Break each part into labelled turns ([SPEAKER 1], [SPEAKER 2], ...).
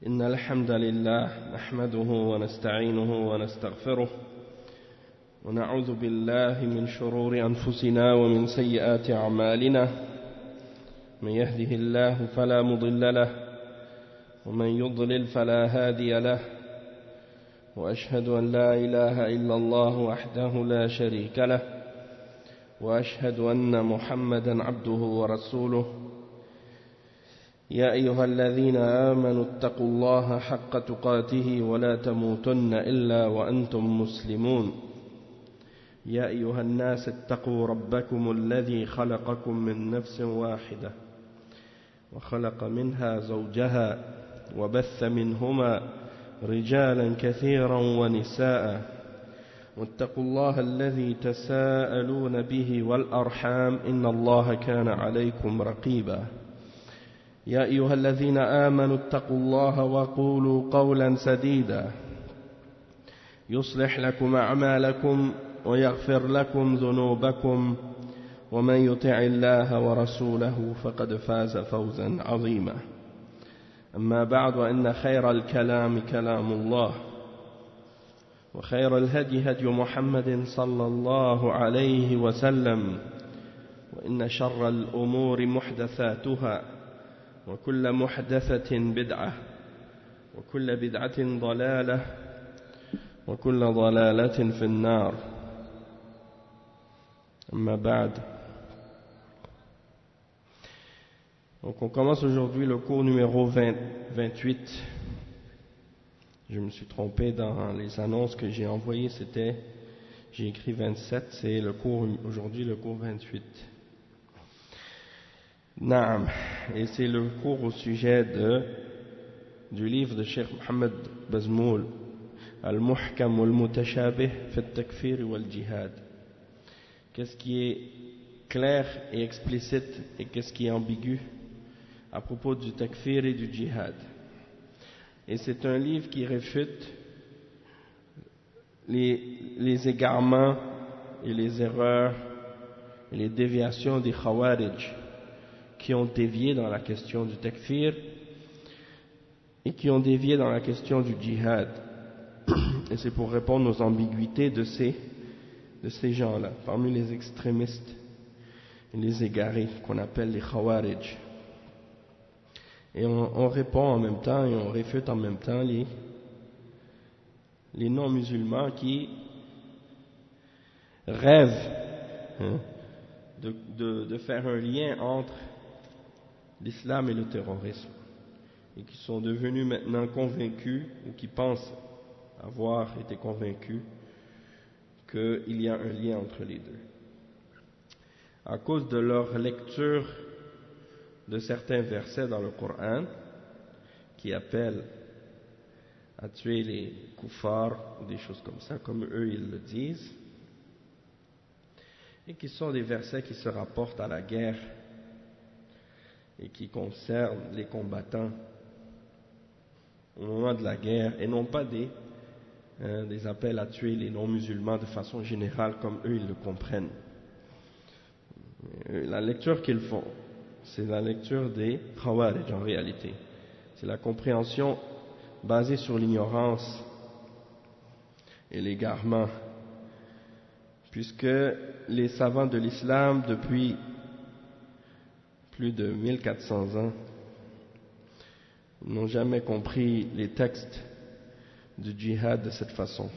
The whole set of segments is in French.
[SPEAKER 1] إن الحمد لله نحمده ونستعينه ونستغفره ونعوذ بالله من شرور أنفسنا ومن سيئات أعمالنا من يهده الله فلا مضل له ومن يضلل فلا هادي له وأشهد أن لا إله إلا الله وحده لا شريك له وأشهد أن محمدا عبده ورسوله يا أيها الذين آمنوا اتقوا الله حق تقاته ولا تموتن إلا وأنتم مسلمون يا أيها الناس اتقوا ربكم الذي خلقكم من نفس واحدة وخلق منها زوجها وبث منهما رجالا كثيرا ونساء واتقوا الله الذي تساءلون به والأرحام إن الله كان عليكم رقيبا يا أيها الذين آمنوا اتقوا الله وقولوا قولا سديدا يصلح لكم أعمالكم ويغفر لكم ذنوبكم ومن يطع الله ورسوله فقد فاز فوزا عظيما أما بعد وإن خير الكلام كلام الله وخير الهدي هدي محمد صلى الله عليه وسلم وإن شر الأمور محدثاتها وكل محدثة بدعة وكل بدعة ضلالة وكل ضلالة في النار أما بعد. Donc on commence aujourd'hui le cours numéro 28. Je me suis trompé dans les annonces que j'ai envoyées, j'ai écrit 27, c'est le cours aujourd'hui, le cours 28. Naam, et c'est le cours au sujet du livre de Cheikh Mohammed Bazmoul, Al-Muhkam wal-Mutashabih fi al-Takfir wal-Jihad. Qu'est-ce qui est clair et explicite et qu'est-ce qui est ambigu à propos du takfir et du djihad. Et c'est un livre qui réfute les égarements et les erreurs et les déviations des Khawarij qui ont dévié dans la question du takfir et qui ont dévié dans la question du djihad. Et c'est pour répondre aux ambiguïtés de ces gens-là, parmi les extrémistes et les égarés qu'on appelle les Khawarij. Et on répond en même temps et on réfute en même temps les non-musulmans qui rêvent de faire un lien entre l'islam et le terrorisme et qui sont devenus maintenant convaincus ou qui pensent avoir été convaincus qu'il y a un lien entre les deux à cause de leur lecture de certains versets dans le Coran qui appellent à tuer les kuffars ou des choses comme ça, comme eux ils le disent, et qui sont des versets qui se rapportent à la guerre et qui concernent les combattants au moment de la guerre et non pas des appels à tuer les non-musulmans de façon générale comme eux ils le comprennent. La lecture qu'ils font, c'est la lecture des Khawarij en réalité. C'est la compréhension basée sur l'ignorance et l'égarement. Puisque les savants de l'islam, depuis plus de 1400 ans, n'ont jamais compris les textes du djihad de cette façon.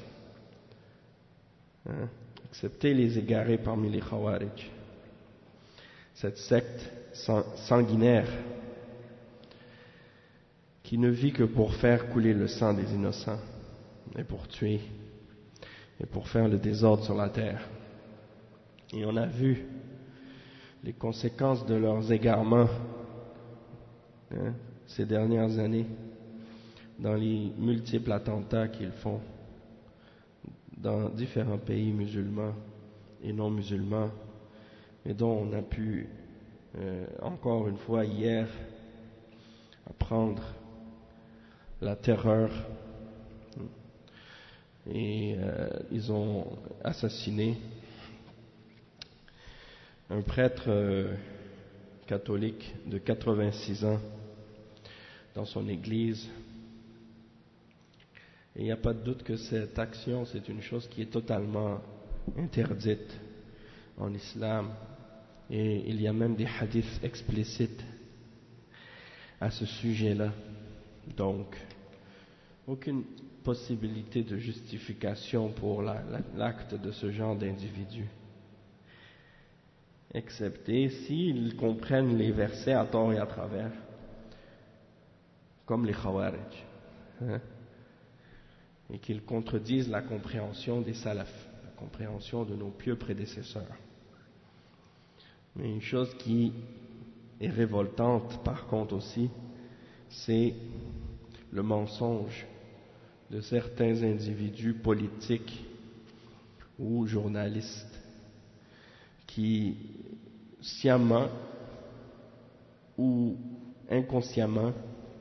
[SPEAKER 1] Excepté les égarés parmi les Khawarij. Cette secte sanguinaire qui ne vit que pour faire couler le sang des innocents et pour tuer et pour faire le désordre sur la terre. Et on a vu les conséquences de leurs égarements ces dernières années dans les multiples attentats qu'ils font dans différents pays musulmans et non musulmans et dont on a pu encore une fois hier apprendre la terreur et ils ont assassiné un prêtre catholique de 86 ans dans son église Et il n'y a pas de doute que cette action, c'est une chose qui est totalement interdite en islam. Et il y a même des hadiths explicites à ce sujet-là. Donc, aucune possibilité de justification pour l'acte de ce genre d'individu. Excepté s'ils comprennent les versets à tort et à travers, comme les Khawarij, hein, et qu'ils contredisent la compréhension des salafs, la compréhension de nos pieux prédécesseurs. Mais une chose qui est révoltante par contre aussi, c'est le mensonge de certains individus politiques ou journalistes qui, sciemment ou inconsciemment,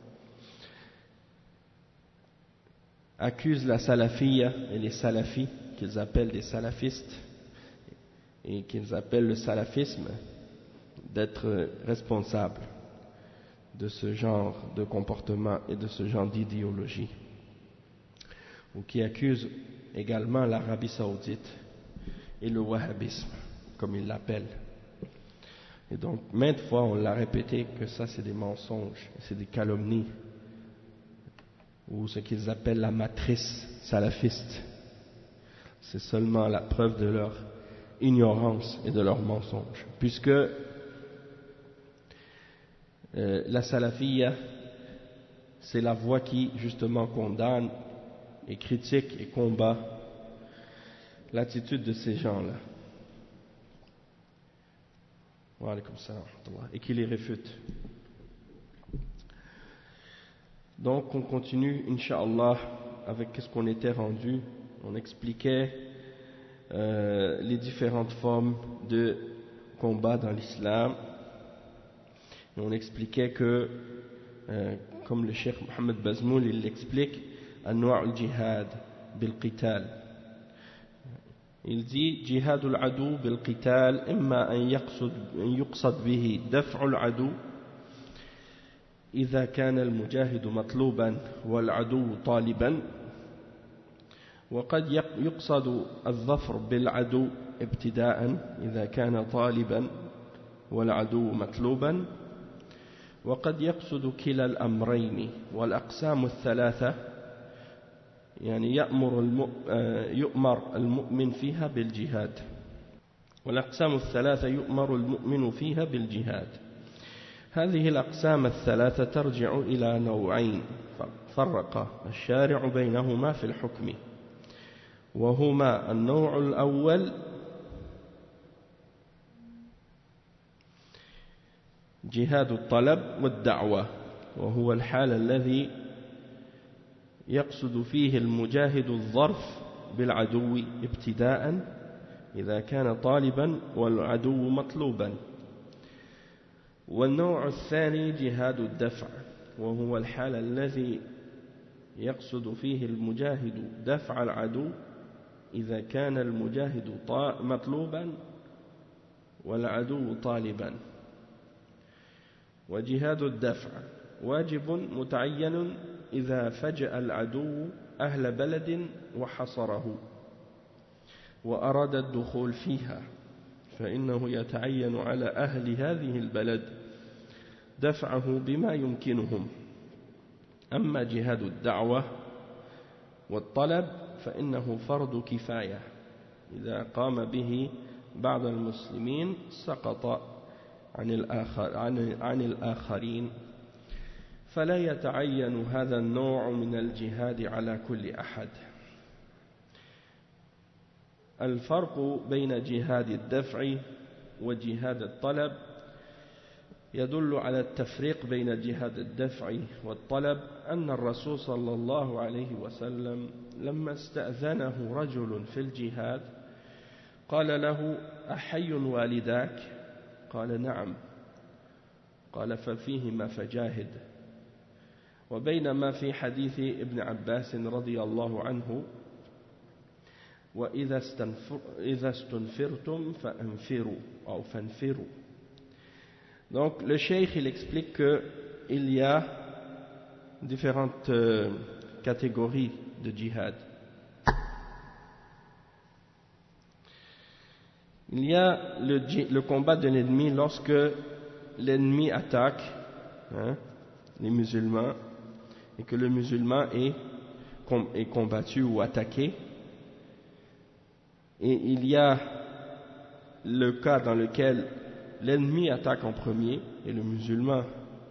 [SPEAKER 1] accusent la salafiyya et les salafis, qu'ils appellent des salafistes, et qu'ils appellent le salafisme, d'être responsables de ce genre de comportement et de ce genre d'idéologie, ou qui accusent également l'Arabie Saoudite et le wahhabisme, comme ils l'appellent. Et donc, maintes fois, on l'a répété que ça, c'est des mensonges, c'est des calomnies, ou ce qu'ils appellent la matrice salafiste. C'est seulement la preuve de leur ignorance et de leur mensonge, puisque la salafiyya, c'est la voie qui justement condamne et critique et combat l'attitude de ces gens-là. Wa alaykoum salam wa rahmatullah, et qui les réfute. Donc on continue, Inch'Allah, avec ce qu'on était rendu. On expliquait les différentes formes de combat dans l'islam. Et on expliquait que, comme le Cheikh Mohammed Bazmoul, il l'explique, Anwa' al-jihad bil-qital. Il dit, jihad al-adu bil-qital, imma an yuqsad bihi daf'u al-adu, إذا كان المجاهد مطلوبا والعدو طالبا، وقد يقصد الظفر بالعدو ابتداء إذا كان طالبا والعدو مطلوبا، وقد يقصد كلا الأمرين. والأقسام الثلاثة يعني يؤمر المؤمن فيها بالجهاد، والأقسام الثلاثة يؤمر المؤمن فيها بالجهاد. هذه الأقسام الثلاثة ترجع إلى نوعين فرق الشارع بينهما في الحكم، وهما النوع الأول جهاد الطلب والدعوة، وهو الحال الذي يقصد فيه المجاهد الظرف بالعدو ابتداء إذا كان طالبا والعدو مطلوبا. والنوع الثاني جهاد الدفع، وهو الحال الذي يقصد فيه المجاهد دفع العدو إذا كان المجاهد مطلوبا والعدو طالبا. وجهاد الدفع واجب متعين إذا فجأ العدو أهل بلد وحصره وأراد الدخول فيها، فإنه يتعين على أهل هذه البلد دفعه بما يمكنهم. أما جهاد الدعوة والطلب فإنه فرض كفاية، إذا قام به بعض المسلمين سقط عن الآخرين، فلا يتعين هذا النوع من الجهاد على كل أحد. الفرق بين جهاد الدفع وجهاد الطلب يدل على التفريق بين جهاد الدفع والطلب أن الرسول صلى الله عليه وسلم لما استأذنه رجل في الجهاد قال له: أحي والداك؟ قال: نعم. قال: ففيهما فجاهد. وبينما في حديث ابن عباس رضي الله عنه: وإذا استنفرتم فانفروا أو فانفروا. Donc le cheikh il explique qu'il y a différentes catégories de djihad. Il y a le combat de l'ennemi lorsque l'ennemi attaque les musulmans et que le musulman est combattu ou attaqué. Et il y a le cas dans lequel l'ennemi attaque en premier et le musulman,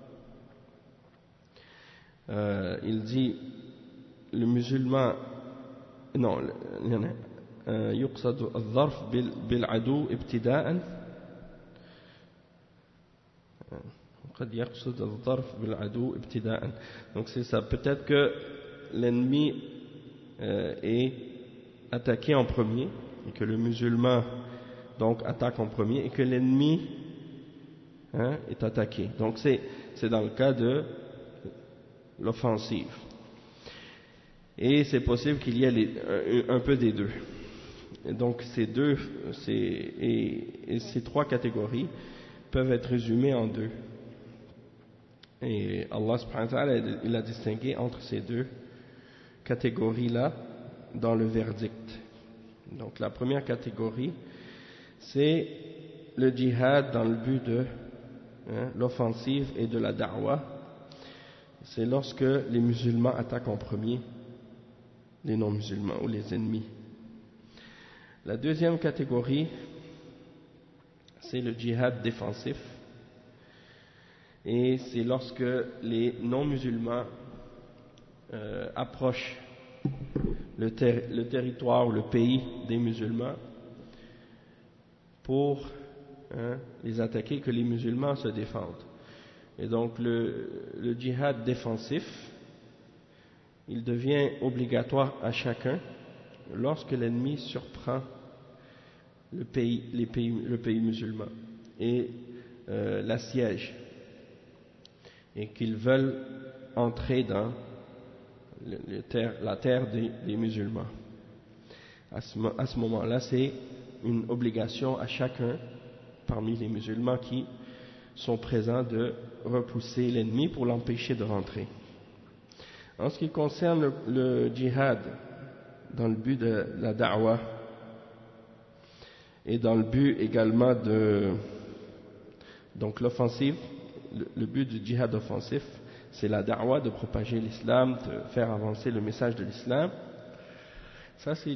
[SPEAKER 1] il dit, le musulman, non, يقصد الظرف بالعدو ابتداء قد يقصد الظرف بالعدو ابتداء. Donc c'est ça, peut-être que l'ennemi est attaqué en premier et que le musulman donc attaque en premier et que l'ennemi est attaqué. Donc c'est dans le cas de l'offensive. Et c'est possible qu'il y ait un peu des deux. Et donc ces trois catégories peuvent être résumées en deux. Et Allah subhanahu wa ta'ala, il a distingué entre ces deux catégories-là dans le verdict. Donc la première catégorie, c'est le djihad dans le but de l'offensive et de la da'wa. C'est lorsque les musulmans attaquent en premier les non-musulmans ou les ennemis. La deuxième catégorie, c'est le djihad défensif. Et c'est lorsque les non-musulmans approchent le territoire ou le pays des musulmans pour les attaquer, que les musulmans se défendent. Et donc le djihad défensif, il devient obligatoire à chacun lorsque l'ennemi surprend le pays musulman et l'assiège, et qu'ils veulent entrer dans la terre des musulmans. À ce moment-là, c'est une obligation à chacun parmi les musulmans qui sont présents de repousser l'ennemi pour l'empêcher de rentrer. En ce qui concerne le djihad dans le but de la da'wa et dans le but également de donc l'offensive, le but du djihad offensif, c'est la da'wa, de propager l'islam, de faire avancer le message de l'islam. Ça c'est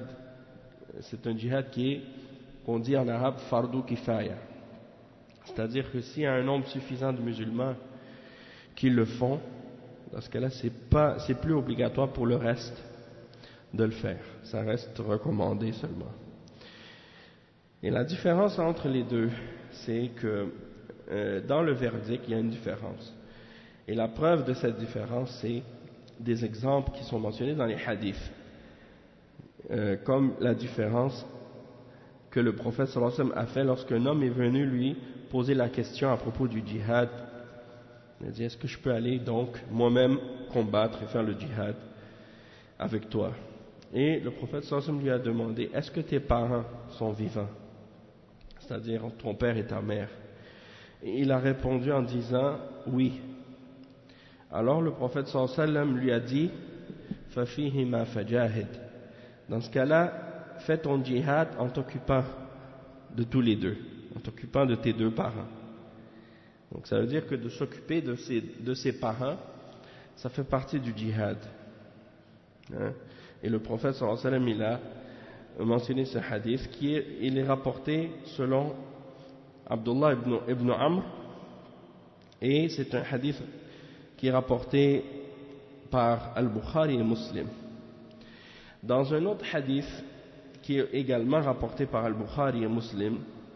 [SPEAKER 1] un djihad qu'on dit en arabe fardu kifaya, c'est-à-dire que s'il y a un nombre suffisant de musulmans qui le font, dans ce cas-là c'est plus obligatoire pour le reste de le faire, ça reste recommandé seulement. Et la différence entre les deux, c'est que dans le verdict, il y a une différence. Et la preuve de cette différence, c'est des exemples qui sont mentionnés dans les hadiths. Comme la différence que le prophète sallallahu alayhi wa sallam a fait lorsqu'un homme est venu lui poser la question à propos du djihad. Il a dit, est-ce que je peux aller donc moi-même combattre et faire le djihad avec toi? Et le prophète sallallahu alayhi wa sallam lui a demandé, est-ce que tes parents sont vivants? C'est-à-dire ton père et ta mère. Et il a répondu en disant oui. Alors le prophète sallallahu alayhi wa sallam lui a dit, fafihima fajahid. Dans ce cas-là, fais ton djihad en t'occupant de tous les deux, en t'occupant de tes deux parents. Donc ça veut dire que de s'occuper de ses parents, ça fait partie du djihad. Et le prophète sallallahu alayhi wa sallam, il a mentionné ce hadith il est rapporté selon Abdullah ibn Amr, et c'est un hadith qui est rapporté par Al-Bukhari et Muslim. Dans un autre hadith qui est également rapporté par Al-Bukhari et Muslim,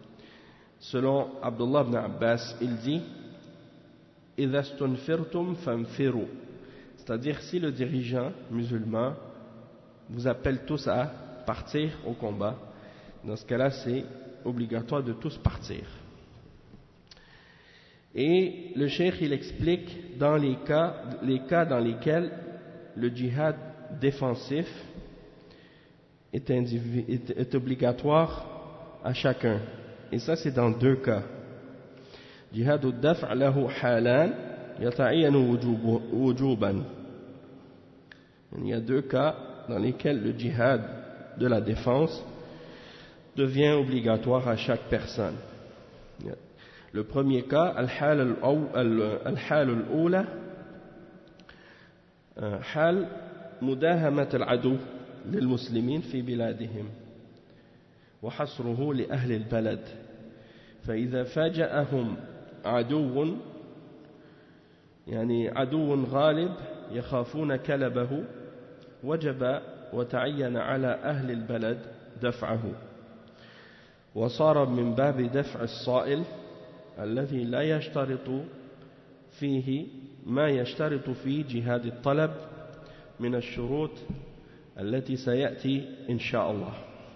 [SPEAKER 1] selon Abdullah ibn Abbas, il dit إِذَا اسْتُنْفِرْتُمْ فَانْفِرُوا, c'est-à-dire si le dirigeant musulman vous appelle tous à partir au combat, dans ce cas-là c'est obligatoire de tous partir. Et le cheikh il explique dans les cas dans lesquels le djihad défensif est obligatoire à chacun. Et ça c'est dans deux cas. Jihad ad-daf' lahu halan yata'ayyanu wujuban. Il y a deux cas dans lesquels le djihad de la défense devient obligatoire à chaque personne. Le premier cas, al-hal al-ula, hal mudahamat al-adu lil-muslimin fi biladihim wa hasruhu li ahli al-balad. فإذا فاجأهم عدو يعني عدو غالب يخافون كلبه وجب وتعين على أهل البلد دفعه وصار من باب دفع الصائل الذي لا يشترط فيه ما يشترط في جهاد الطلب من الشروط التي سيأتي إن شاء الله.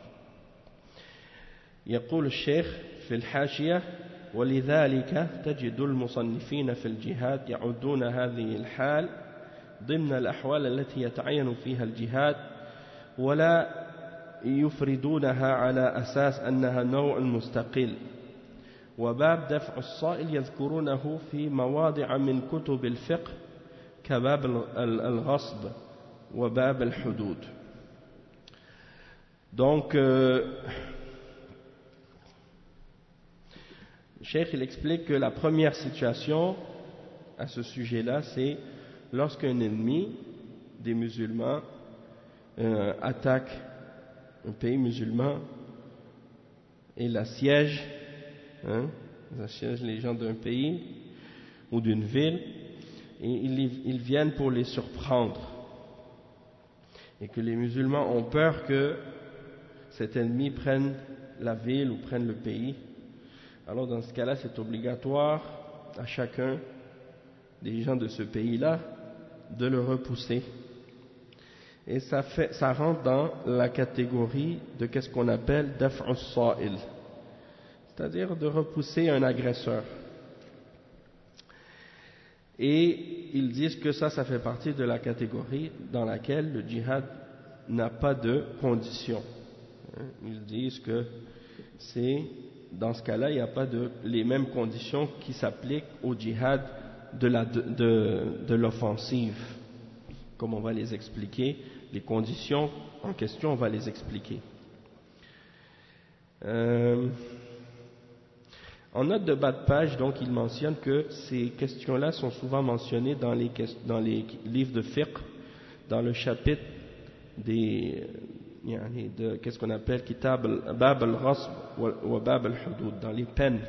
[SPEAKER 1] يقول الشيخ في الحاشية: ولذلك تجد المصنفين في الجهاد يعدون هذه الحال ضمن الأحوال التي يتعين فيها الجهاد ولا يفردونها على أساس أنها نوع مستقل، وباب دفع الصائل يذكرونه في مواضع من كتب الفقه كباب الغصب وباب الحدود. Donc Cheikh il explique que la première situation à ce sujet-là, c'est lorsqu'un ennemi des musulmans attaque un pays musulman et l'assiège, ils assiègent les gens d'un pays ou d'une ville et ils viennent pour les surprendre, et que les musulmans ont peur que cet ennemi prenne la ville ou prenne le pays. Alors dans ce cas-là, c'est obligatoire à chacun des gens de ce pays-là de le repousser. Et ça rentre dans la catégorie de qu'est-ce qu'on appelle daf'u sa'il, c'est-à-dire de repousser un agresseur. Et ils disent que ça fait partie de la catégorie dans laquelle le djihad n'a pas de conditions. Ils disent que dans ce cas-là, il n'y a pas les mêmes conditions qui s'appliquent au djihad de l'offensive. Comme on va les expliquer, les conditions en question, on va les expliquer. En note de bas de page, donc, il mentionne que ces questions-là sont souvent mentionnées dans les livres de fiqh, dans le chapitre qu'est-ce qu'on appelle Kitab Bab al-Ghasb wa Bab al-Hudud, dans les peines.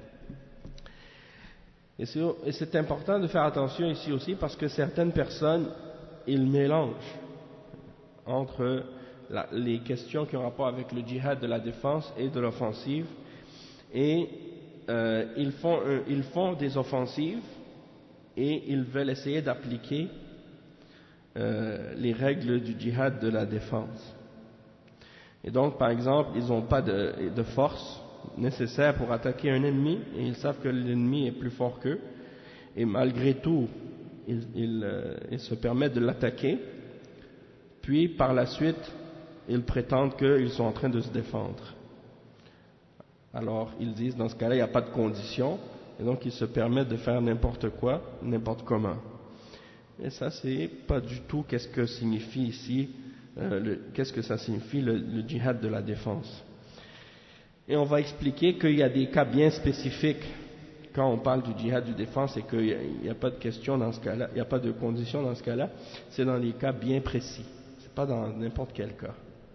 [SPEAKER 1] Et c'est important de faire attention ici aussi, parce que certaines personnes, ils mélangent entre les questions qui ont rapport avec le djihad de la défense et de l'offensive, et ils font des offensives et ils veulent essayer d'appliquer les règles du djihad de la défense. Et donc, par exemple, ils n'ont pas de force nécessaire pour attaquer un ennemi, et ils savent que l'ennemi est plus fort qu'eux, et malgré tout, ils se permettent de l'attaquer, puis par la suite, ils prétendent qu'ils sont en train de se défendre. Alors, ils disent, dans ce cas-là, il n'y a pas de condition, et donc ils se permettent de faire n'importe quoi, n'importe comment. Et ça, c'est pas du tout qu'est-ce que signifie ici, qu'est-ce que ça signifie le djihad de la défense. Et on va expliquer qu'il y a des cas bien spécifiques quand on parle du djihad de défense, et qu'il n'y a pas de question dans ce cas-là, il n'y a pas de condition dans ce cas-là, c'est dans les cas bien précis, c'est pas dans n'importe quel cas.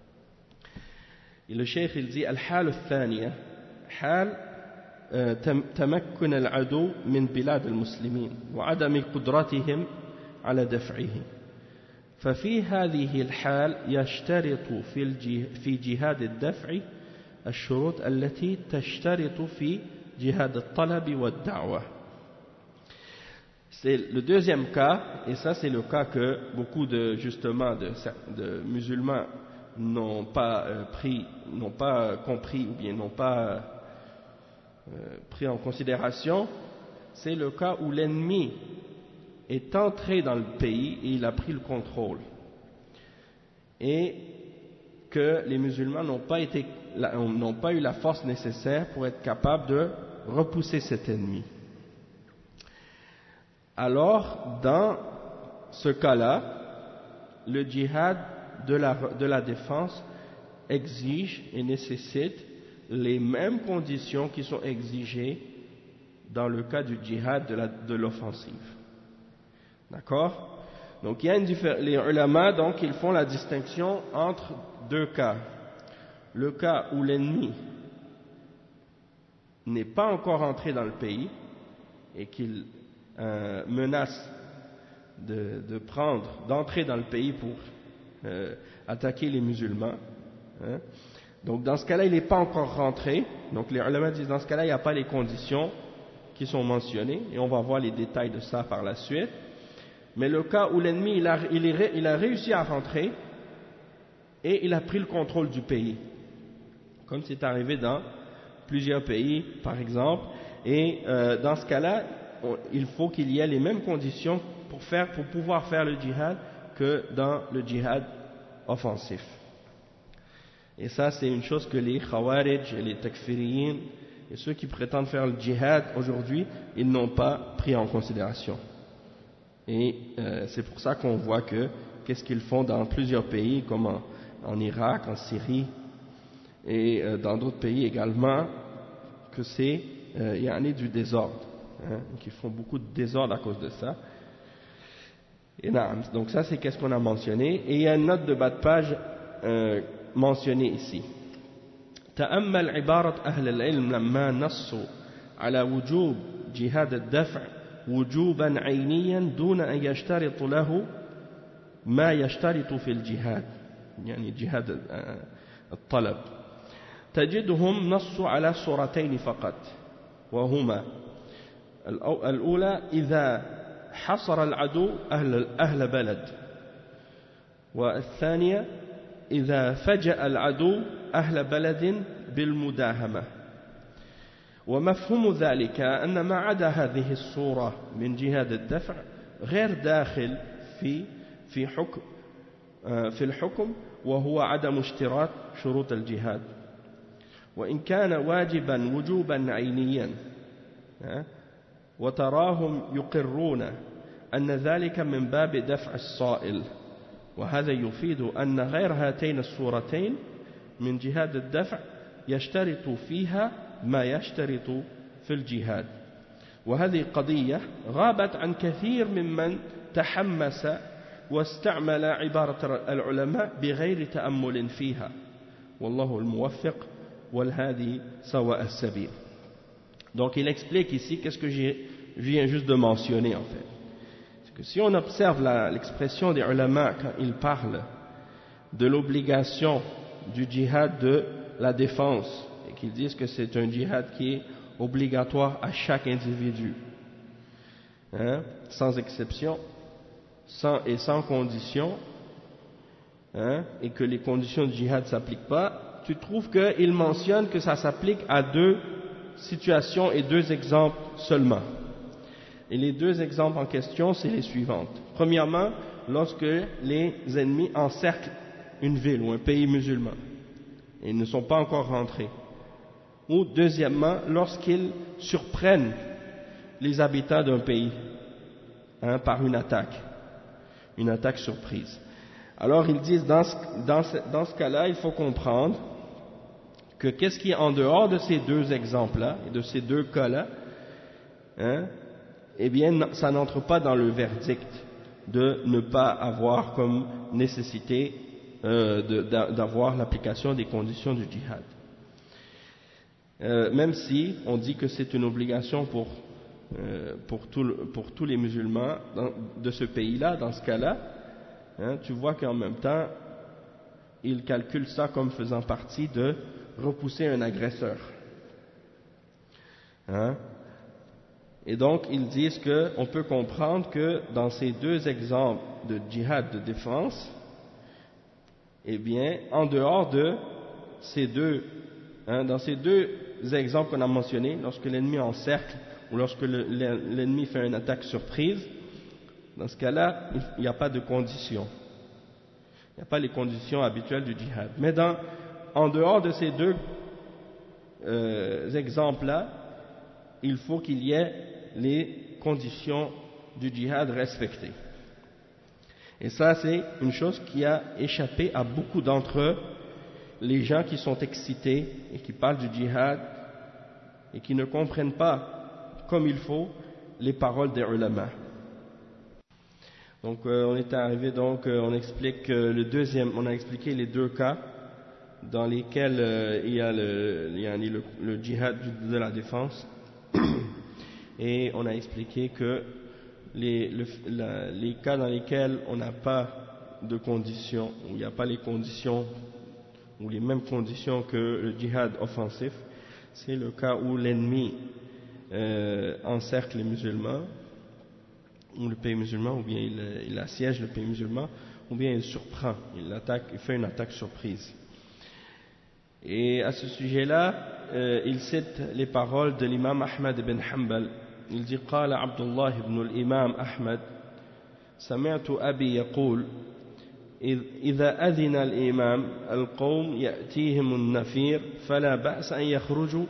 [SPEAKER 1] Et le cheikh il dit al-hal al-thaniya hal تمكن العدو من بلاد المسلمين وعدم قدرتهم على دفعه ففي هذه الحال يشترط في جهاد الدفع الشروط التي تشترط في جهاد الطلب والدعوة. C'est le deuxième cas, et ça c'est le cas que beaucoup de musulmans n'ont pas compris ou bien n'ont pas pris en considération. C'est le cas où l'ennemi est entré dans le pays et il a pris le contrôle, et que les musulmans n'ont pas eu la force nécessaire pour être capables de repousser cet ennemi. Alors, dans ce cas-là, le djihad de la défense exige et nécessite les mêmes conditions qui sont exigées dans le cas du djihad de l'offensive. D'accord? Donc il y a les ulama, donc ils font la distinction entre deux cas. Le cas où l'ennemi n'est pas encore entré dans le pays et qu'il menace d'entrer dans le pays pour attaquer les musulmans. Hein. Donc dans ce cas-là, il n'est pas encore rentré. Donc les ulama disent dans ce cas-là, il n'y a pas les conditions qui sont mentionnées et on va voir les détails de ça par la suite. Mais le cas où l'ennemi il a réussi à rentrer et il a pris le contrôle du pays, comme c'est arrivé dans plusieurs pays par exemple, et dans ce cas-là, il faut qu'il y ait les mêmes conditions pour pouvoir faire le djihad que dans le djihad offensif. Et ça c'est une chose que les khawarij et les takfiriyin et ceux qui prétendent faire le djihad aujourd'hui, ils n'ont pas pris en considération. Et c'est pour ça qu'on voit qu'est-ce qu'ils font dans plusieurs pays comme en Irak, en Syrie et dans d'autres pays également, que il y en a du désordre, hein, qu'ils font beaucoup de désordre à cause de ça. Et donc ça c'est qu'est-ce qu'on a mentionné, et il y a une note de bas de page mentionnée ici. تأمل عبارة أهل العلم لما نصوا على وجوب جهاد الدفع وجوبا عينيا دون أن يشترط له ما يشترط في الجهاد، يعني جهاد الطلب، تجدهم نصوا على صورتين فقط، وهما الأولى إذا حصر العدو أهل بلد، والثانية إذا فجأ العدو أهل بلد بالمداهمة. ومفهوم ذلك أن ما عدا هذه الصورة من جهاد الدفع غير داخل في الحكم، وهو عدم اشتراط شروط الجهاد، وإن كان واجبا وجوبا عينيا، وتراهم يقرون أن ذلك من باب دفع الصائل، وهذا يفيد أن غير هاتين الصورتين من جهاد الدفع يشترط فيها ما يشترط في الجهاد. وهذه قضية غابت عن كثير ممن تحمس واستعمل عبارة العلماء بغير تأمل فيها، والله الموفق والهادي سواء السبيل. Donc il explique ici qu'est-ce que je viens juste de mentionner en fait. C'est que si on observe l'expression des ulama quand ils parlent de l'obligation du djihad de la défense, et qu'ils disent que c'est un djihad qui est obligatoire à chaque individu, hein, sans exception, sans condition, hein, et que les conditions du djihad ne s'appliquent pas, tu trouves qu'ils mentionnent que ça s'applique à deux situations et deux exemples seulement. Et les deux exemples en question, c'est les suivantes. Premièrement, lorsque les ennemis encerclent une ville ou un pays musulman et ils ne sont pas encore rentrés. Ou deuxièmement, lorsqu'ils surprennent les habitants d'un pays, hein, par une attaque surprise. Alors ils disent dans ce cas-là, il faut comprendre que qu'est-ce qui est en dehors de ces deux exemples-là et de ces deux cas-là, hein, eh bien ça n'entre pas dans le verdict de ne pas avoir comme nécessité d'avoir l'application des conditions du djihad. Même si on dit que c'est une obligation pour tous les musulmans de ce pays-là, dans ce cas-là, hein, tu vois qu'en même temps, ils calculent ça comme faisant partie de repousser un agresseur. Hein? Et donc, ils disent qu'on peut comprendre que dans ces deux exemples de djihad de défense, eh bien, en dehors de ces deux, hein, dans ces deux exemples qu'on a mentionnés, lorsque l'ennemi encercle ou lorsque l'ennemi fait une attaque surprise, dans ce cas-là, il n'y a pas de conditions. Il n'y a pas les conditions habituelles du djihad. Mais en dehors de ces deux exemples-là, il faut qu'il y ait les conditions du djihad respectées. Et ça, c'est une chose qui a échappé à beaucoup d'entre eux, les gens qui sont excités et qui parlent du djihad et qui ne comprennent pas comme il faut les paroles des ulama. Donc on est arrivé, on explique on a expliqué les deux cas dans lesquels il y a le djihad de la défense, et on a expliqué que les cas dans lesquels on n'a pas de conditions, où il n'y a pas les conditions ou les mêmes conditions que le djihad offensif, c'est le cas où l'ennemi encercle les musulmans ou le pays musulman, ou bien il assiège le pays musulman, ou bien il surprend, il fait une attaque surprise. Et à ce sujet-là, il cite les paroles de l'imam Ahmad ibn Hanbal. Il dit: قال عبد الله بن الإمام أحمد سمعت أبي يقول إذا أذن الإمام القوم يأتيهم النفير فلا بأس أن يخرجوا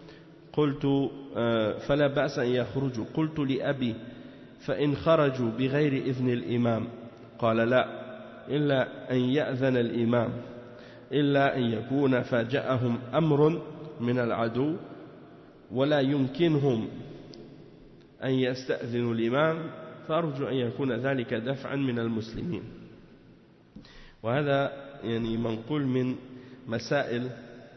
[SPEAKER 1] قلت لأبي فإن خرجوا بغير إذن الإمام قال لا إلا أن يأذن الإمام إلا أن يكون فاجأهم أمر من العدو ولا يمكنهم أن يستأذنوا الإمام فأرجو أن يكون ذلك دفعا من المسلمين. وهذا يعني منقول من مسائل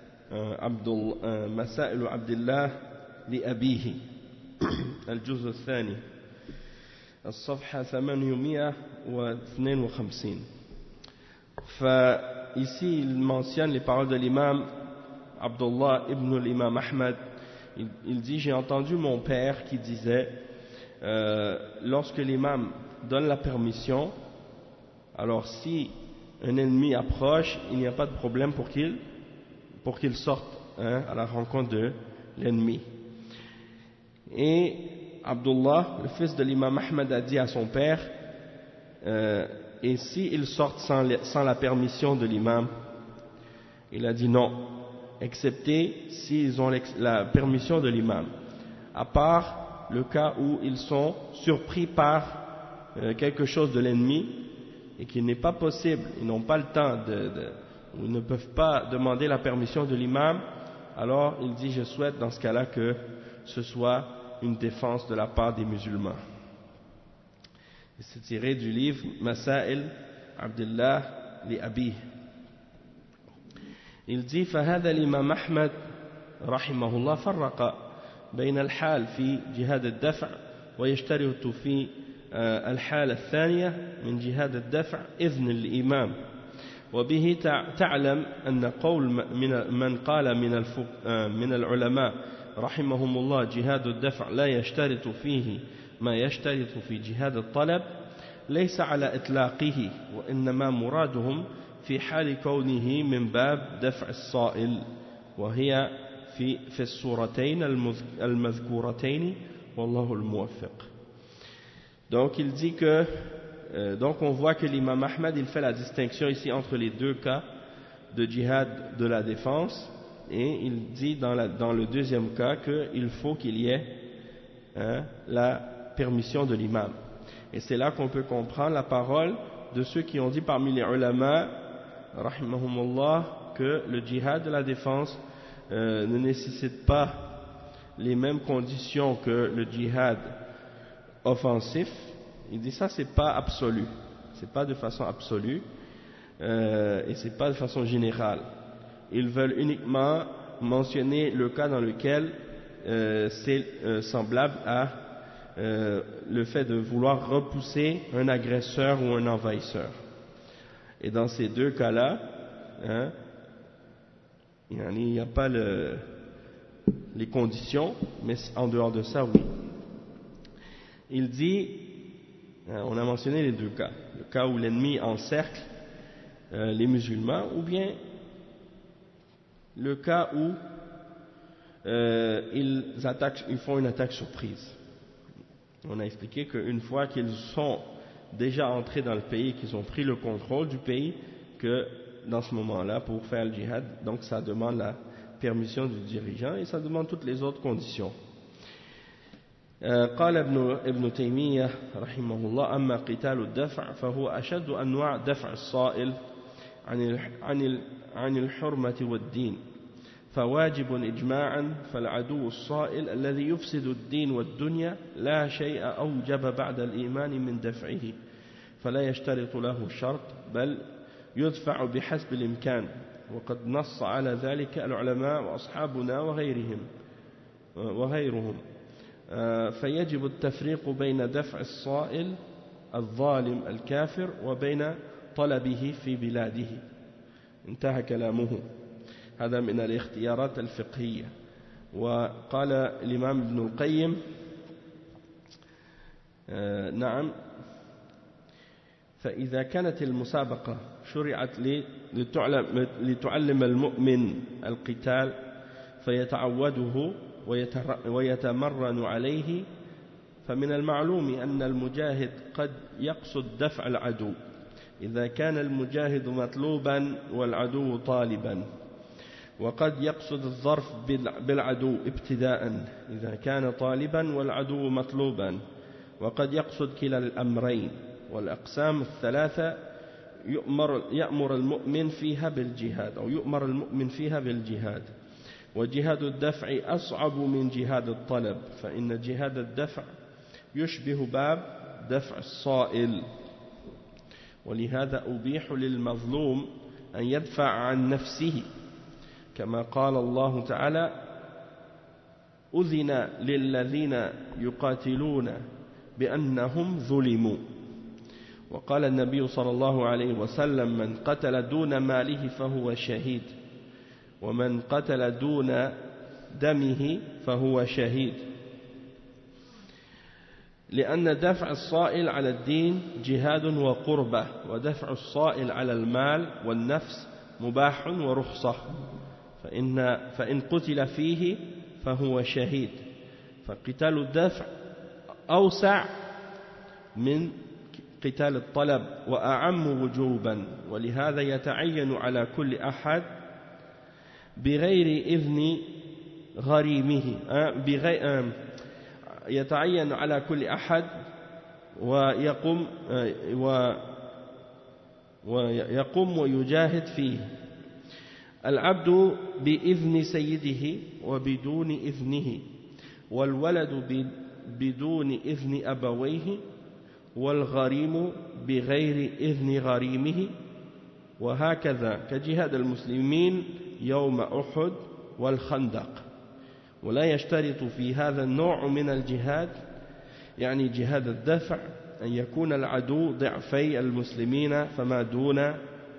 [SPEAKER 1] عبد الله لأبيه الجزء الثاني الصفحة 852. Ici, il mentionne les paroles de l'imam Abdullah ibn l'imam Ahmad. Il dit: j'ai entendu mon père qui disait lorsque l'imam donne la permission, alors si un ennemi approche, il n'y a pas de problème pour qu'il sorte à la rencontre de l'ennemi. Et Abdullah, le fils de l'imam Ahmad, a dit à son père: et si ils sortent sans la permission de l'imam? Il a dit non, excepté s'ils ont la permission de l'imam, à part le cas où ils sont surpris par quelque chose de l'ennemi et qu'il n'est pas possible, ils n'ont pas le temps ou ils ne peuvent pas demander la permission de l'imam. Alors il dit: je souhaite dans ce cas-là que ce soit une défense de la part des musulmans. C'est tiré du livre Masail Abdullah li Abi. Il dit: فهذا الإمام أحمد رحمه الله فرق بين الحال في جهاد الدفع ويشترط في الحالة الثانية من جهاد الدفع إذن الإمام. وبه تعلم أن قول من قال من العلماء رحمهم الله جهاد الدفع لا يشترط فيه ما يشترط في جهاد الطلب ليس على إطلاقه، وإنما مرادهم في حال كونه من باب دفع الصائل، وهي في الصورتين المذكورتين والله الموفق. Donc il dit que donc on voit que l'imam Ahmad il fait la distinction ici entre les deux cas de djihad de la défense, et il dit dans le deuxième cas qu'il faut qu'il y ait la permission de l'imam. Et c'est là qu'on peut comprendre la parole de ceux qui ont dit parmi les ulama rahimahumullah que le djihad de la défense ne nécessite pas les mêmes conditions que le djihad offensif. Il dit ça, c'est pas absolu, c'est pas de façon absolue et c'est pas de façon générale. Ils veulent uniquement mentionner le cas dans lequel c'est semblable à le fait de vouloir repousser un agresseur ou un envahisseur. Et dans ces deux cas-là, il n'y a pas les conditions, mais en dehors de ça, oui. Il dit, on a mentionné les deux cas, le cas où l'ennemi encercle les musulmans, ou bien le cas où ils font une attaque surprise. On a expliqué qu'une fois qu'ils sont déjà entrés dans le pays, qu'ils ont pris le contrôle du pays, que dans ce moment-là, pour faire le djihad, donc ça demande la permission du dirigeant et ça demande toutes les autres conditions. قال ابن تيمية رحمه الله: أما قتال الدفع فهو أشد أنواع دفع الصائل عن الحرمة والدين، فواجب إجماعا، فالعدو الصائل الذي يفسد الدين والدنيا لا شيء أوجب بعد الإيمان من دفعه، فلا يشترط له الشرط، بل يدفع بحسب الإمكان، وقد نص على ذلك العلماء وأصحابنا وغيرهم. فيجب التفريق بين دفع الصائل الظالم الكافر وبين طلبه في بلاده. انتهى كلامه. هذا من الاختيارات الفقهية. وقال الإمام ابن القيم: نعم، فإذا كانت المسابقة شرعت لتعلم المؤمن القتال فيتعوده ويتمرن عليه، فمن المعلوم أن المجاهد قد يقصد دفع العدو إذا كان المجاهد مطلوبا والعدو طالبا، وقد يقصد الظرف بالعدو ابتداء إذا كان طالبا والعدو مطلوبا، وقد يقصد كلا الأمرين. والأقسام الثلاثة يؤمر المؤمن فيها بالجهاد، أو يؤمر المؤمن فيها بالجهاد. وجهاد الدفع أصعب من جهاد الطلب، فإن جهاد الدفع يشبه باب دفع الصائل، ولهذا أبيح للمظلوم أن يدفع عن نفسه، كما قال الله تعالى: أذن للذين يقاتلون بأنهم ظلموا. وقال النبي صلى الله عليه وسلم: من قتل دون ماله فهو شهيد، ومن قتل دون دمه فهو شهيد. لأن دفع الصائل على الدين جهاد وقربة، ودفع الصائل على المال والنفس مباح ورخصة، فإن قتل فيه فهو شهيد. فقتال الدفع أوسع من قتال الطلب وأعم وجوبا، ولهذا يتعين على كل أحد بغير إذن غريمه، يتعين على كل أحد ويقوم ويجاهد فيه. العبد بإذن سيده وبدون إذنه، والولد بدون إذن أبويه، والغريم بغير إذن غريمه، وهكذا كجهاد المسلمين يوم أحد والخندق. ولا يشترط في هذا النوع من الجهاد، يعني جهاد الدفع، أن يكون العدو ضعفي المسلمين فما دون،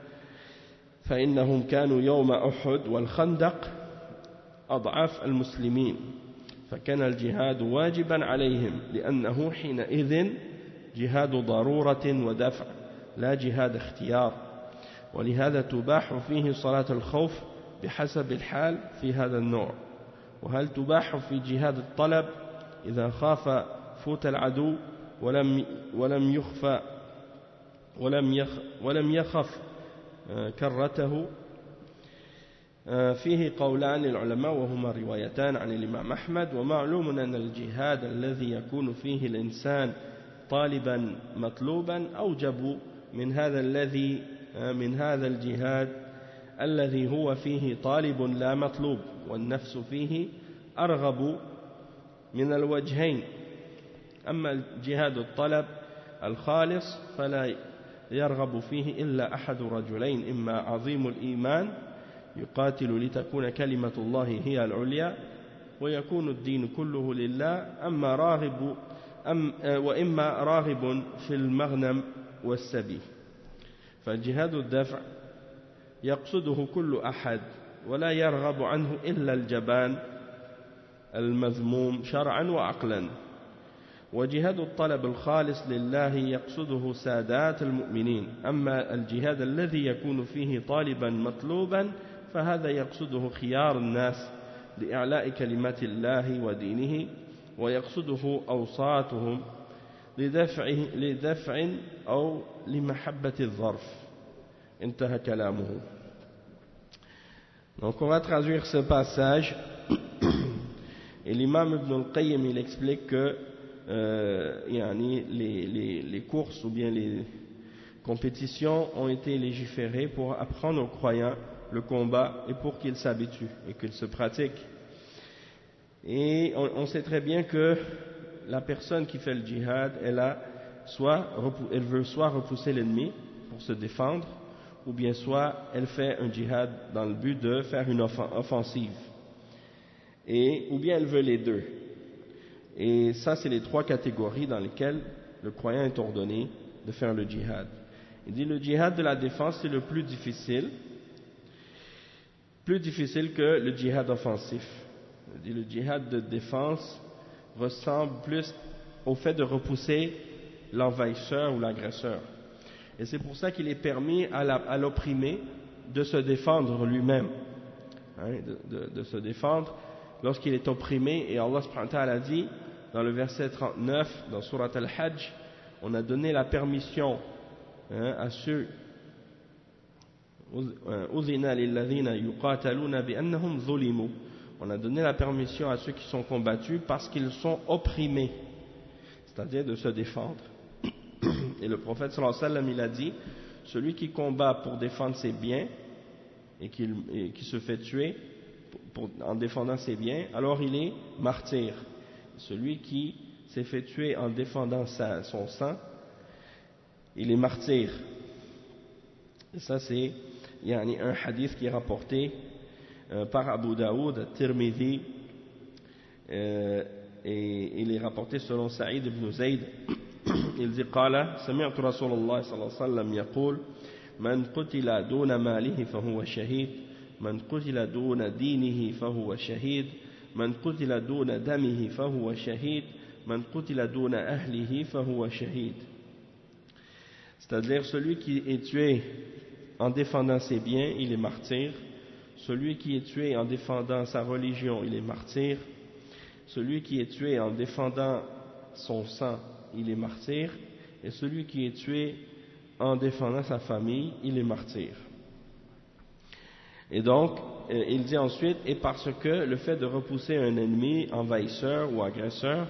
[SPEAKER 1] فإنهم كانوا يوم أحد والخندق أضعاف المسلمين، فكان الجهاد واجبا عليهم، لأنه حينئذ جهاد ضرورة ودفع لا جهاد اختيار. ولهذا تباح فيه صلاة الخوف بحسب الحال في هذا النوع. وهل تباح في جهاد الطلب إذا خاف فوت العدو ولم يخف كرته؟ فيه قولان للعلماء، وهما روايتان عن الإمام أحمد. ومعلوم أن الجهاد الذي يكون فيه الإنسان طالبا مطلوبا أوجب من هذا الجهاد الذي هو فيه طالب لا مطلوب، والنفس فيه أرغب من الوجهين. أما جهاد الطلب الخالص فلا يرغب فيه إلا أحد رجلين: إما عظيم الإيمان يقاتل لتكون كلمة الله هي العليا ويكون الدين كله لله، وإما راغب في المغنم والسبي. فالجهاد الدفع يقصده كل أحد، ولا يرغب عنه إلا الجبان المذموم شرعا وعقلا. وجهاد الطلب الخالص لله يقصده سادات المؤمنين. أما الجهاد الذي يكون فيه طالبا مطلوبا فهذا يقصده خيار الناس لإعلاء كلمات الله ودينه، ويقصده أوساطهم لدفع أو لمحبة الظرف. انتهى كلامه. Donc on va traduire ce passage et l'imam Ibn al-Qayyim il explique que les courses ou bien les compétitions ont été légiférées pour apprendre aux croyants le combat et pour qu'ils s'habituent et qu'ils se pratiquent. Et on sait très bien que la personne qui fait le djihad, elle veut soit repousser l'ennemi pour se défendre, ou bien soit elle fait un djihad dans le but de faire une offensive, ou bien elle veut les deux. Et ça, c'est les trois catégories dans lesquelles le croyant est ordonné de faire le djihad. Il dit le djihad de la défense, c'est le plus difficile que le djihad offensif. Il dit le djihad de défense ressemble plus au fait de repousser l'envahisseur ou l'agresseur. Et c'est pour ça qu'il est permis à l'opprimé de se défendre lui-même, de se défendre lorsqu'il est opprimé. Et Allah subhanahu wa ta'ala dit dans le verset 39 dans Surat Al-Hajj, on a donné la permission à ceux on a donné la permission à ceux qui sont combattus parce qu'ils sont opprimés, c'est-à-dire de se défendre. Et le prophète sallallahu alayhi wa sallam, il a dit, celui qui combat pour défendre ses biens et qui se fait tuer en défendant ses biens, alors il est martyr. Celui qui s'est fait tuer en défendant son sang, il est martyr. Et ça c'est un hadith qui est rapporté par Abu Daoud, Tirmidhi, et il est rapporté selon Saïd ibn Zayd. Il dit قال سمعت رسول الله صلى الله عليه وسلم يقول من قتل دون ماله فهو شهيد من قتل دون دينه فهو شهيد من قتل دون دمه فهو شهيد من قتل دون أهله فهو شهيد. C'est-à-dire celui qui est tué en défendant ses biens, il est martyr. Celui qui est tué en défendant sa religion, il est martyr. Celui qui est tué en défendant son sang, il est martyr. Et celui qui est tué en défendant sa famille, il est martyr. Et donc, il dit ensuite, et parce que le fait de repousser un ennemi envahisseur ou agresseur,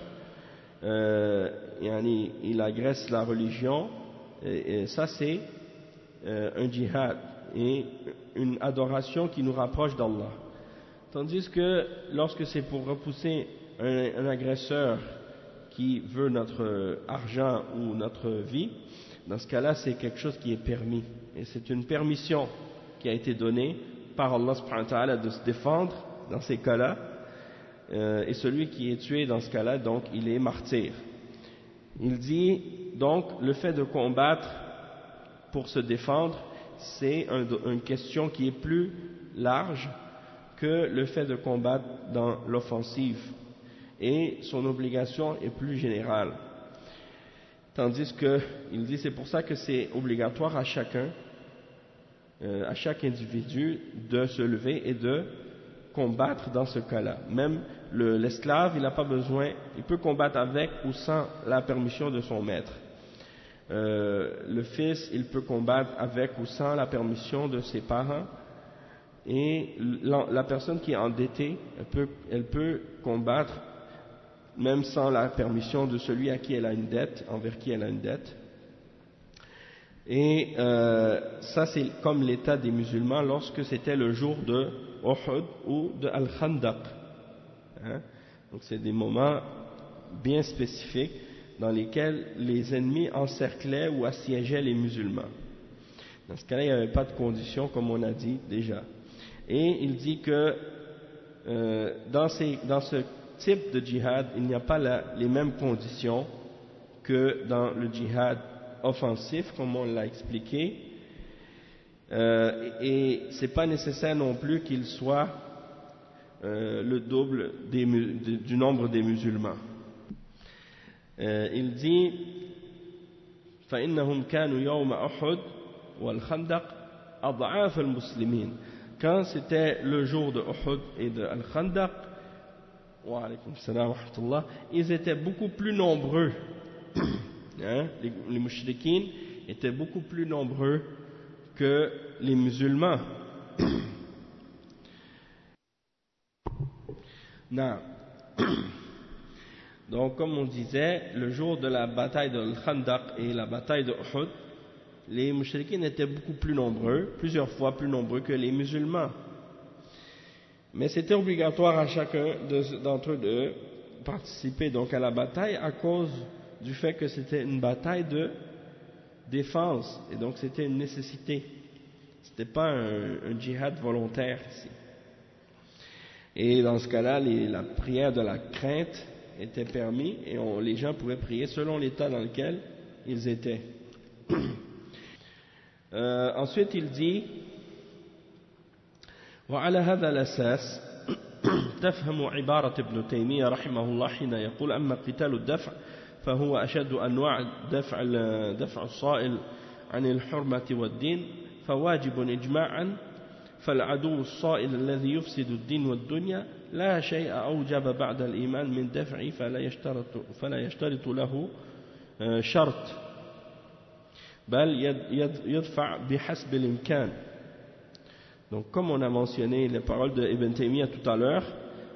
[SPEAKER 1] il agresse la religion, et ça c'est un djihad et une adoration qui nous rapproche d'Allah. Tandis que lorsque c'est pour repousser un agresseur qui veut notre argent ou notre vie, dans ce cas-là c'est quelque chose qui est permis, et c'est une permission qui a été donnée par Allah subhanahu wa ta'ala de se défendre dans ces cas-là, et celui qui est tué dans ce cas-là, donc il est martyr. Il dit donc le fait de combattre pour se défendre, c'est une question qui est plus large que le fait de combattre dans l'offensive, et son obligation est plus générale. Tandis que, il dit, c'est pour ça que c'est obligatoire à chacun, à chaque individu de se lever et de combattre dans ce cas-là. Même l'esclave, il n'a pas besoin, il peut combattre avec ou sans la permission de son maître. Le fils, il peut combattre avec ou sans la permission de ses parents, et la personne qui est endettée, elle peut combattre même sans la permission de celui à qui elle a une dette, envers qui elle a une dette. Et ça c'est comme l'état des musulmans lorsque c'était le jour de Uhud ou de Al-Khandaq. Donc c'est des moments bien spécifiques dans lesquels les ennemis encerclaient ou assiégeaient les musulmans. Dans ce cas-là, il n'y avait pas de conditions, comme on a dit déjà. Et il dit que dans ce type de djihad, il n'y a pas les mêmes conditions que dans le djihad offensif, comme on l'a expliqué. Et ce n'est pas nécessaire non plus qu'il soit le double du nombre des musulmans. Il dit فإنهم كانوا يوم أحد والخندق أضعاف المسلمين. Quand c'était le jour de Uhud et de Al-Khandaq, wa alaykum salam wa rahmatullah, ils étaient beaucoup plus nombreux. Les mouchriquines étaient beaucoup plus nombreux que les musulmans. Non. Donc, comme on disait, le jour de la bataille de Khandaq et la bataille de Uhud, les mouchriquins étaient beaucoup plus nombreux, plusieurs fois plus nombreux que les musulmans. Mais c'était obligatoire à chacun d'entre eux de participer donc à la bataille à cause du fait que c'était une bataille de défense, et donc c'était une nécessité. C'était pas un djihad volontaire ici. Et dans ce cas-là, la prière de la crainte était permise et les gens pouvaient prier selon l'état dans lequel ils étaient. Ensuite, il dit وعلى هذا الأساس تفهم عبارة ابن تيمية رحمه الله حين يقول أما قتال الدفع فهو أشد أنواع دفع الصائل عن الحرمة والدين فواجب إجماعا فالعدو الصائل الذي يفسد الدين والدنيا لا شيء أوجب بعد الإيمان من دفع فلا يشترط له شرط بل يدفع بحسب الإمكان. Donc comme on a mentionné les paroles de Ibn Taymiyyah tout à l'heure,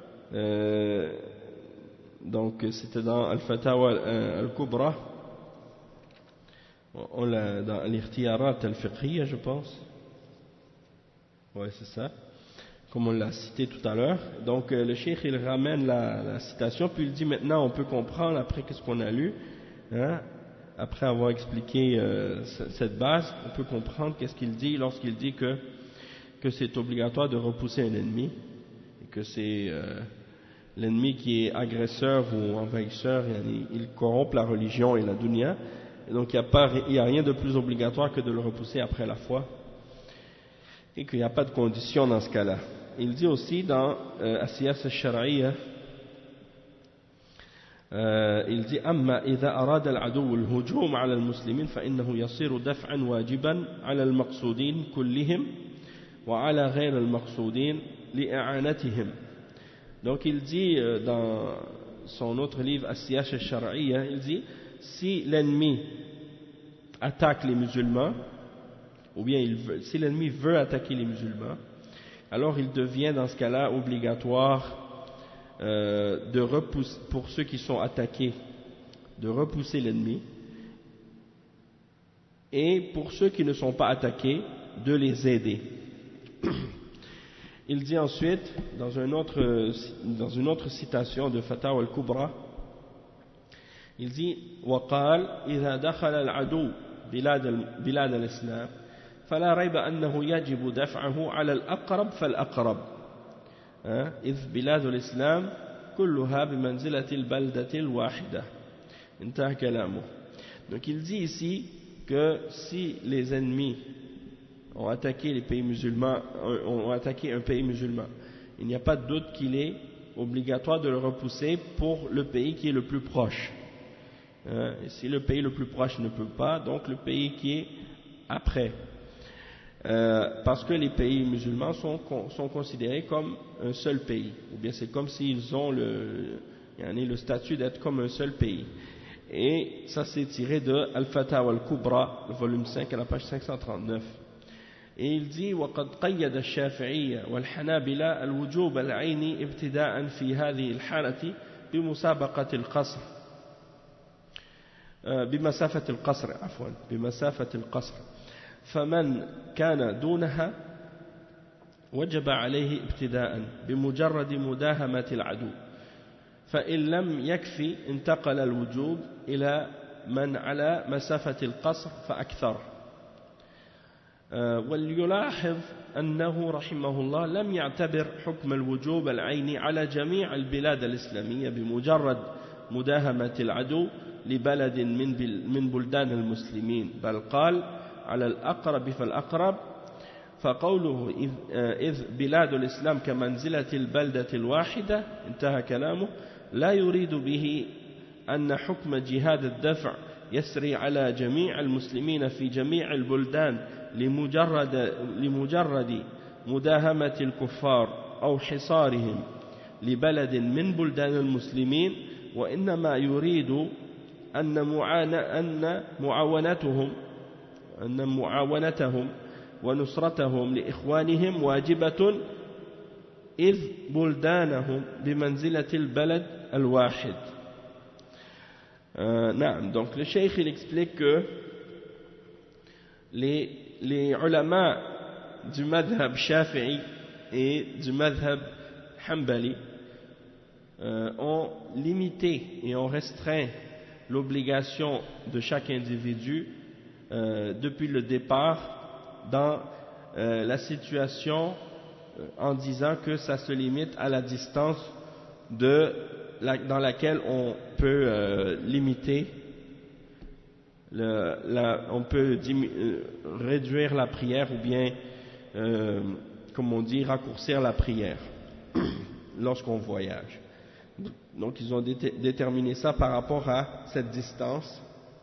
[SPEAKER 1] donc c'était dans Al-Fatawa Al-Kubra, dans l'Ikhtiyarat Al-Fiqhiyya je pense, ouais c'est ça, comme on l'a cité tout à l'heure. Donc le cheikh il ramène la citation, puis il dit maintenant on peut comprendre après qu'est-ce qu'on a lu, hein, après avoir expliqué cette base, on peut comprendre qu'est-ce qu'il dit lorsqu'il dit que c'est obligatoire de repousser un ennemi, et que c'est l'ennemi qui est agresseur ou envahisseur, il corrompt la religion et la dunya, et donc il n'y a rien de plus obligatoire que de le repousser après la foi, et qu'il n'y a pas de condition dans ce cas-là. Il dit aussi dans As-Siyasa al-Shar'iyya, il dit أما إذا أراد العدو الهجوم على المسلمين فإنه يصير دفعا واجبا على المقصودين كلهم وعلى غير المقصودين لإعانتهم. Donc il dit dans son autre livre As-Siyasa al-Shar'iyya, il dit si l'ennemi attaque les musulmans, ou bien si l'ennemi veut attaquer les musulmans, alors il devient dans ce cas-là obligatoire de repousser, pour ceux qui sont attaqués, de repousser l'ennemi, et pour ceux qui ne sont pas attaqués, de les aider. Il dit ensuite, dans une autre citation de Fatawa al-Kubra, il dit وقال إذا دخل العدو بلاد الإسلام فلا ريب أنه يجب دفعه على الأقرب فالأقرب إذ بلاد الإسلام كلها بمنزلة البلدة الواحدة. انتهى كلامه. Donc il dit ici que si les ennemis ont attaqué les pays musulmans, ont attaqué un pays musulman, il n'y a pas de doute qu'il est obligatoire de le repousser pour le pays qui est le plus proche. Et si le pays le plus proche ne peut pas, donc le pays qui est après. Parce que les pays musulmans sont considérés comme un seul pays, ou bien c'est comme s'ils ont le statut d'être comme un seul pays. Et ça c'est tiré de Al-Fatawa Al-Kubra, le volume 5 à la page 539. Et il dit وقد قيد الشافعية والحنابلة الوجوب العيني ابتداء في هذه الحالة بمسافة القصر فمن كان دونها وجب عليه ابتداء بمجرد مداهمة العدو فإن لم يكفي انتقل الوجوب إلى من على مسافة القصر فأكثر. وليلاحظ أنه رحمه الله لم يعتبر حكم الوجوب العيني على جميع البلاد الإسلامية بمجرد مداهمة العدو لبلد من بلدان المسلمين، بل قال على الأقرب فالأقرب. فقوله إذ بلاد الإسلام كمنزلة البلدة الواحدة انتهى كلامه لا يريد به أن حكم جهاد الدفع يسري على جميع المسلمين في جميع البلدان لمجرد مداهمة الكفار أو حصارهم لبلد من بلدان المسلمين، وإنما يريد أن معاونتهم ونصرتهم لإخوانهم واجبة إذ بلدانهم بمنزلة البلد الواحد. Donc le cheikh il explique que les ulama du madhab shafi'i et du madhab hanbali ont limité et ont restreint l'obligation de chaque individu depuis le départ dans la situation en disant que ça se limite à la distance dans laquelle on peut limiter, on peut réduire la prière ou bien, comme on dit, raccourcir la prière lorsqu'on voyage. Donc ils ont déterminé ça par rapport à cette distance.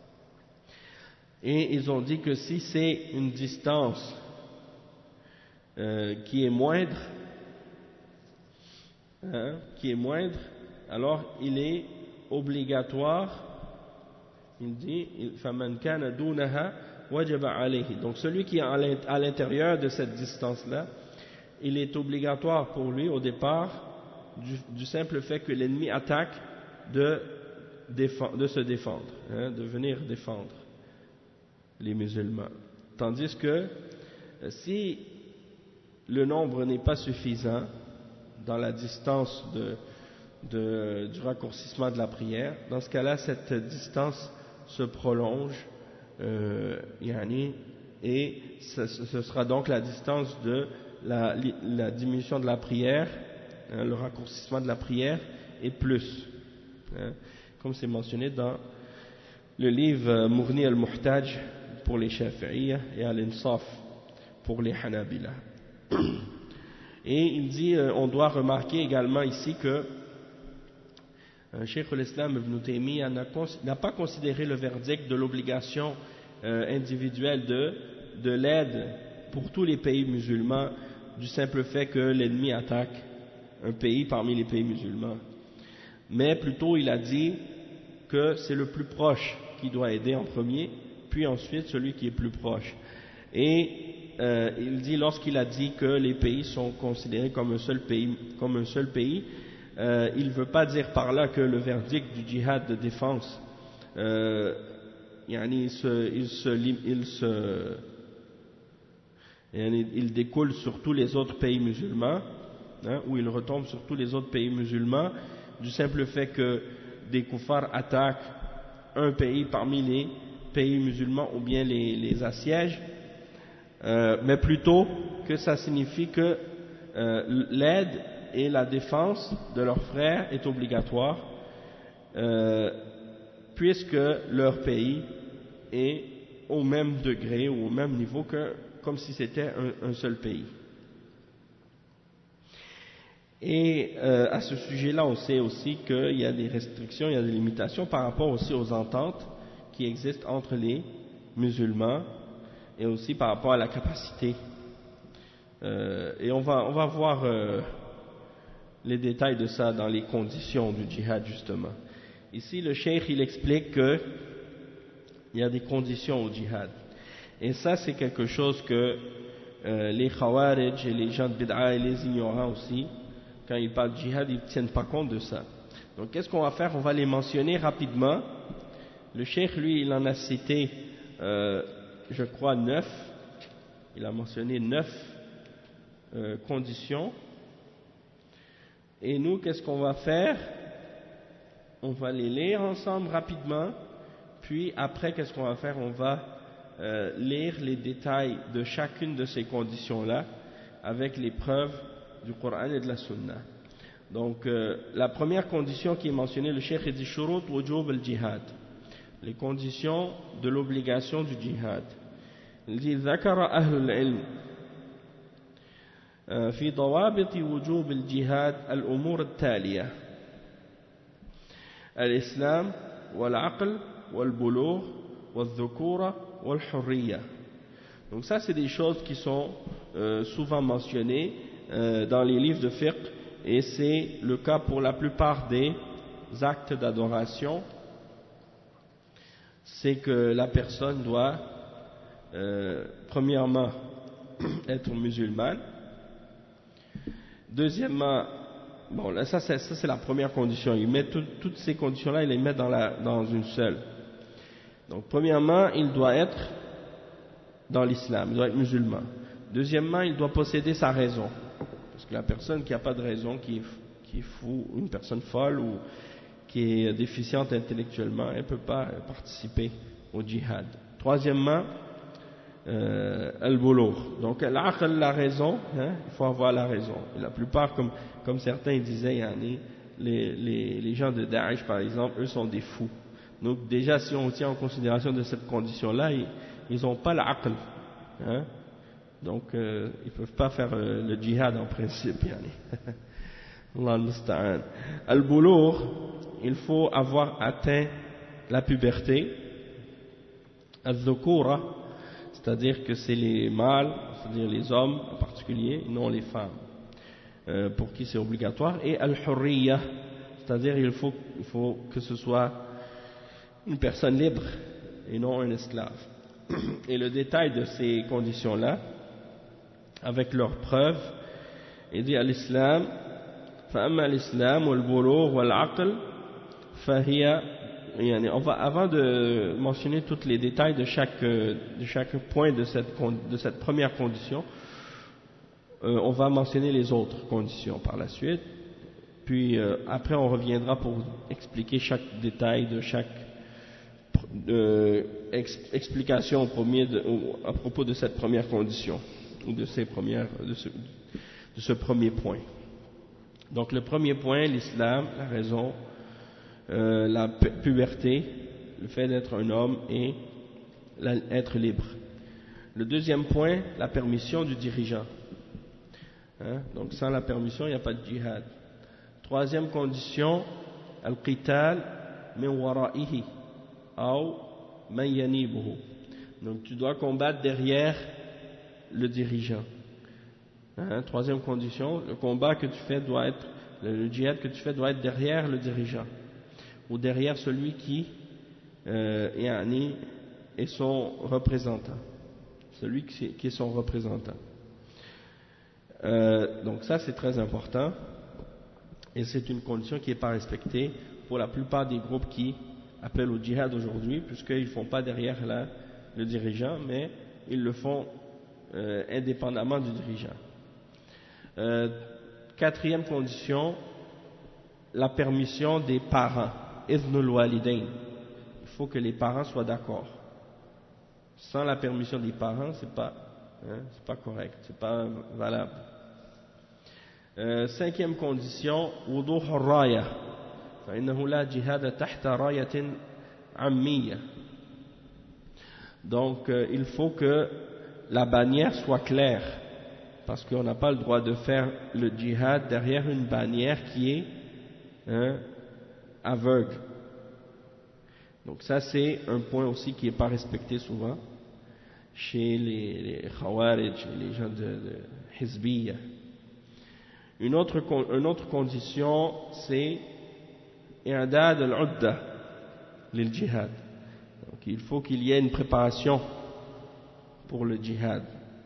[SPEAKER 1] Et ils ont dit que si c'est une distance qui est moindre, alors il est obligatoire, il dit فَمَنْ كَانَ دُونَهَا وَجَبَ عَلَيْهِ. Donc celui qui est à l'intérieur de cette distance-là, il est obligatoire pour lui au départ, du simple fait que l'ennemi attaque, de se défendre, de venir défendre les musulmans. Tandis que si le nombre n'est pas suffisant dans la distance du raccourcissement de la prière, dans ce cas-là, cette distance se prolonge, et ce sera donc la distance de la diminution de la prière, le raccourcissement de la prière, et plus, comme c'est mentionné dans le livre Mughni al-Muhtaj pour les Shafi'iyya et Al-Insaf pour les Hanabila. Et il dit, on doit remarquer également ici que Cheikh al-Islam Ibn Taymiyyah n'a pas considéré le verdict de l'obligation individuelle de l'aide pour tous les pays musulmans du simple fait que l'ennemi attaque un pays parmi les pays musulmans. Mais plutôt il a dit que c'est le plus proche qui doit aider en premier, puis ensuite celui qui est plus proche. Et il dit, lorsqu'il a dit que les pays sont considérés comme un seul pays, il ne veut pas dire par là que le verdict du djihad de défense il découle sur tous les autres pays musulmans, ou il retombe sur tous les autres pays musulmans du simple fait que des koufars attaquent un pays parmi les pays musulmans ou bien les assiègent, mais plutôt que ça signifie que l'aide et la défense de leurs frères est obligatoire, puisque leur pays est au même degré ou au même niveau comme si c'était un seul pays. Et à ce sujet-là, on sait aussi qu'il y a des restrictions, il y a des limitations par rapport aussi aux ententes qui existent entre les musulmans et aussi par rapport à la capacité. Et on va voir les détails de ça dans les conditions du djihad justement. Ici, le cheikh il explique qu'il y a des conditions au djihad. Et ça, c'est quelque chose que les khawarij et les gens de bid'a et les ignorants aussi, quand ils parlent de djihad, ils ne tiennent pas compte de ça. Donc qu'est-ce qu'on va faire? On va les mentionner rapidement. Le cheikh, lui, il en a cité, je crois, 9. Il a mentionné 9 conditions. Et nous, qu'est-ce qu'on va faire? On va les lire ensemble rapidement. Puis après, qu'est-ce qu'on va faire? On va lire les détails de chacune de ces conditions-là avec les preuves du Coran et de la Sunna. Donc, la première condition qui est mentionnée, le cheikh dit shurut wujub al-jihad, les conditions de l'obligation du djihad. Il dit ذكر أهل العلم في ضوابط وجوب الجهاد الأمور التالية: الإسلام والعقل والبلوغ والذكورة والحرية. Donc ça, c'est des choses qui sont souvent mentionnées dans les livres de fiqh, et c'est le cas pour la plupart des actes d'adoration. C'est que la personne doit premièrement être musulmane, deuxièmement bon, là, ça c'est la première condition. Il met toutes ces conditions-là, il les met dans une seule. Donc, premièrement, il doit être dans l'islam, il doit être musulman. Deuxièmement, il doit posséder sa raison. Parce que la personne qui n'a pas de raison, qui est fou, une personne folle ou qui est déficiente intellectuellement, elle ne peut pas participer au djihad. Troisièmement, al-bulugh. Donc l'aql, la raison, hein, il faut avoir la raison. Et la plupart, comme certains disaient, yani, les gens de Daesh par exemple, eux sont des fous. Donc déjà si on tient en considération de cette condition-là, ils n'ont pas l'aql. Hein. Donc ils ne peuvent pas faire le djihad en principe. Yani. Allah al-musta'an. Al-bulugh, il faut avoir atteint la puberté. Al-dhukura, c'est-à-dire que c'est les mâles, c'est-à-dire les hommes en particulier, non les femmes, pour qui c'est obligatoire. Et al-hurriya, c'est-à-dire il faut que ce soit une personne libre et non un esclave. Et le détail de ces conditions-là, avec leurs preuves, il dit à l'islam, فأما الإسلام والبلوغ والعقل فهي يعني avant de mentionner tous les détails de chaque point de cette première condition, on va mentionner les autres conditions par la suite, puis après on reviendra pour expliquer chaque détail de chaque explication à propos de cette première condition ou de ce premier point. Donc le premier point, l'islam, la raison, la puberté, le fait d'être un homme et être libre. Le deuxième point, la permission du dirigeant. Hein? Donc sans la permission, il n'y a pas de djihad. Troisième condition, al-qital min wara'ihi ou man yanibuhu. Donc tu dois combattre derrière le dirigeant. Hein? Troisième condition, le combat que tu fais doit être, le djihad que tu fais doit être derrière le dirigeant ou derrière celui qui est son représentant, celui qui est son représentant. Donc ça c'est très important et c'est une condition qui n'est pas respectée pour la plupart des groupes qui appellent au djihad aujourd'hui, puisqu'ils ne font pas derrière le dirigeant, mais ils le font indépendamment du dirigeant. Quatrième condition, la permission des parents. Iznul walidain. Il faut que les parents soient d'accord. Sans la permission des parents, c'est pas correct, c'est pas valable. Cinquième condition, wuduh ar-raya. فإنه لا جهاد تحت راية عامية. Donc il faut que la bannière soit claire, parce qu'on n'a pas le droit de faire le djihad derrière une bannière qui est aveugle. Donc ça c'est un point aussi qui n'est pas respecté souvent chez les Khawarij, les gens de Hizbiyya. Une autre condition, c'est i'dad al-udda lil djihad. Donc il faut qu'il y ait une préparation pour le djihad.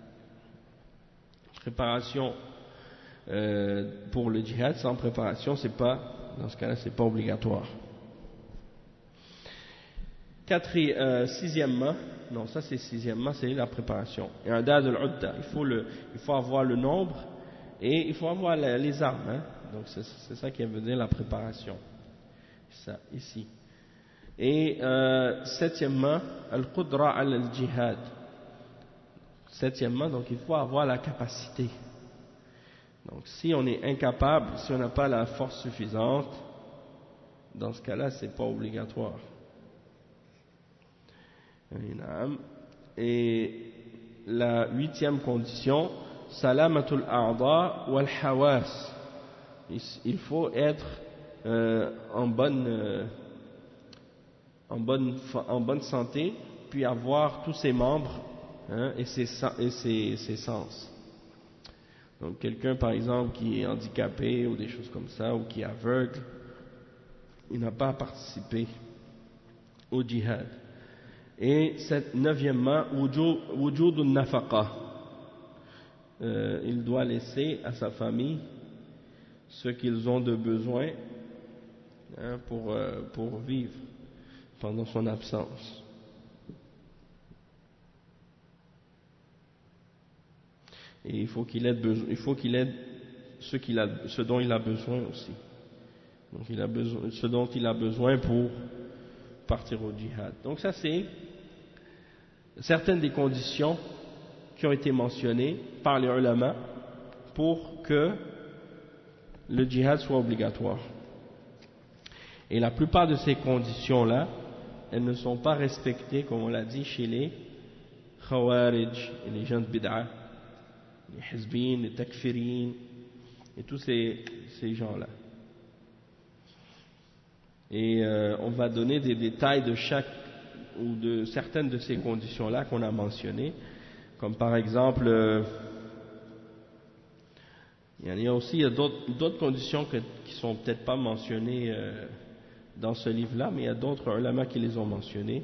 [SPEAKER 1] Préparation pour le djihad, sans préparation, dans ce cas-là, c'est pas obligatoire. Sixièmement, c'est la préparation. I'dad al-udda, il faut avoir le nombre et il faut avoir les armes. Hein? Donc c'est ça qui veut dire la préparation. Ça, ici. Et septièmement, al-qudra al-jihad. Septièmement, donc il faut avoir la capacité. Donc si on est incapable, si on n'a pas la force suffisante, dans ce cas-là, c'est pas obligatoire. Et la huitième condition, salamatul a'dha wal hawas. Il faut être en bonne santé, puis avoir tous ses membres et ses sens. Donc quelqu'un par exemple qui est handicapé ou des choses comme ça, ou qui est aveugle, il n'a pas à participer au djihad. Et neuvièmement, wujudun nafaqa. Il doit laisser à sa famille ce qu'ils ont de besoin pour vivre pendant son absence. Et il faut qu'il aide ce dont il a besoin aussi. Donc ce dont il a besoin pour partir au djihad. Donc ça c'est certaines des conditions qui ont été mentionnées par les ulama pour que le djihad soit obligatoire. Et la plupart de ces conditions-là, elles ne sont pas respectées, comme on l'a dit, chez les khawarij et les gens de bid'a, les hizbin, les takfirin et tous ces gens-là. Et on va donner des détails de chaque ou de certaines de ces conditions-là qu'on a mentionnées, comme par exemple, il y a aussi d'autres conditions qui sont peut-être pas mentionnées dans ce livre-là, mais il y a d'autres ulama qui les ont mentionnées.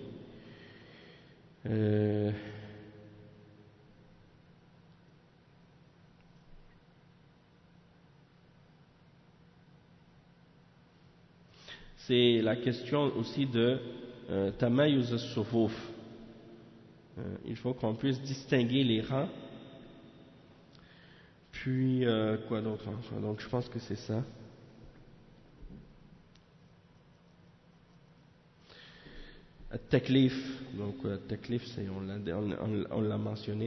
[SPEAKER 1] C'est la question aussi de tamayuz as-sufuf. Il faut qu'on puisse distinguer les rangs. Puis, quoi d'autre enfin, donc je pense que c'est ça. At-taklif, donc at-taklif, on l'a mentionné.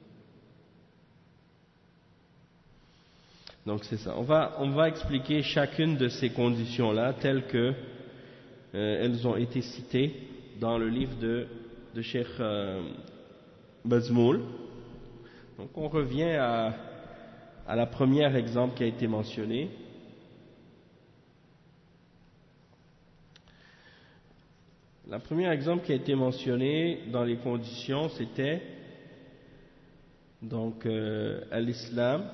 [SPEAKER 1] Donc c'est ça. On va expliquer chacune de ces conditions-là telles que elles ont été citées dans le livre de Cheikh Bazmoul. Donc on revient à la première exemple qui a été mentionnée. La première exemple qui a été mentionnée dans les conditions, c'était donc l'islam.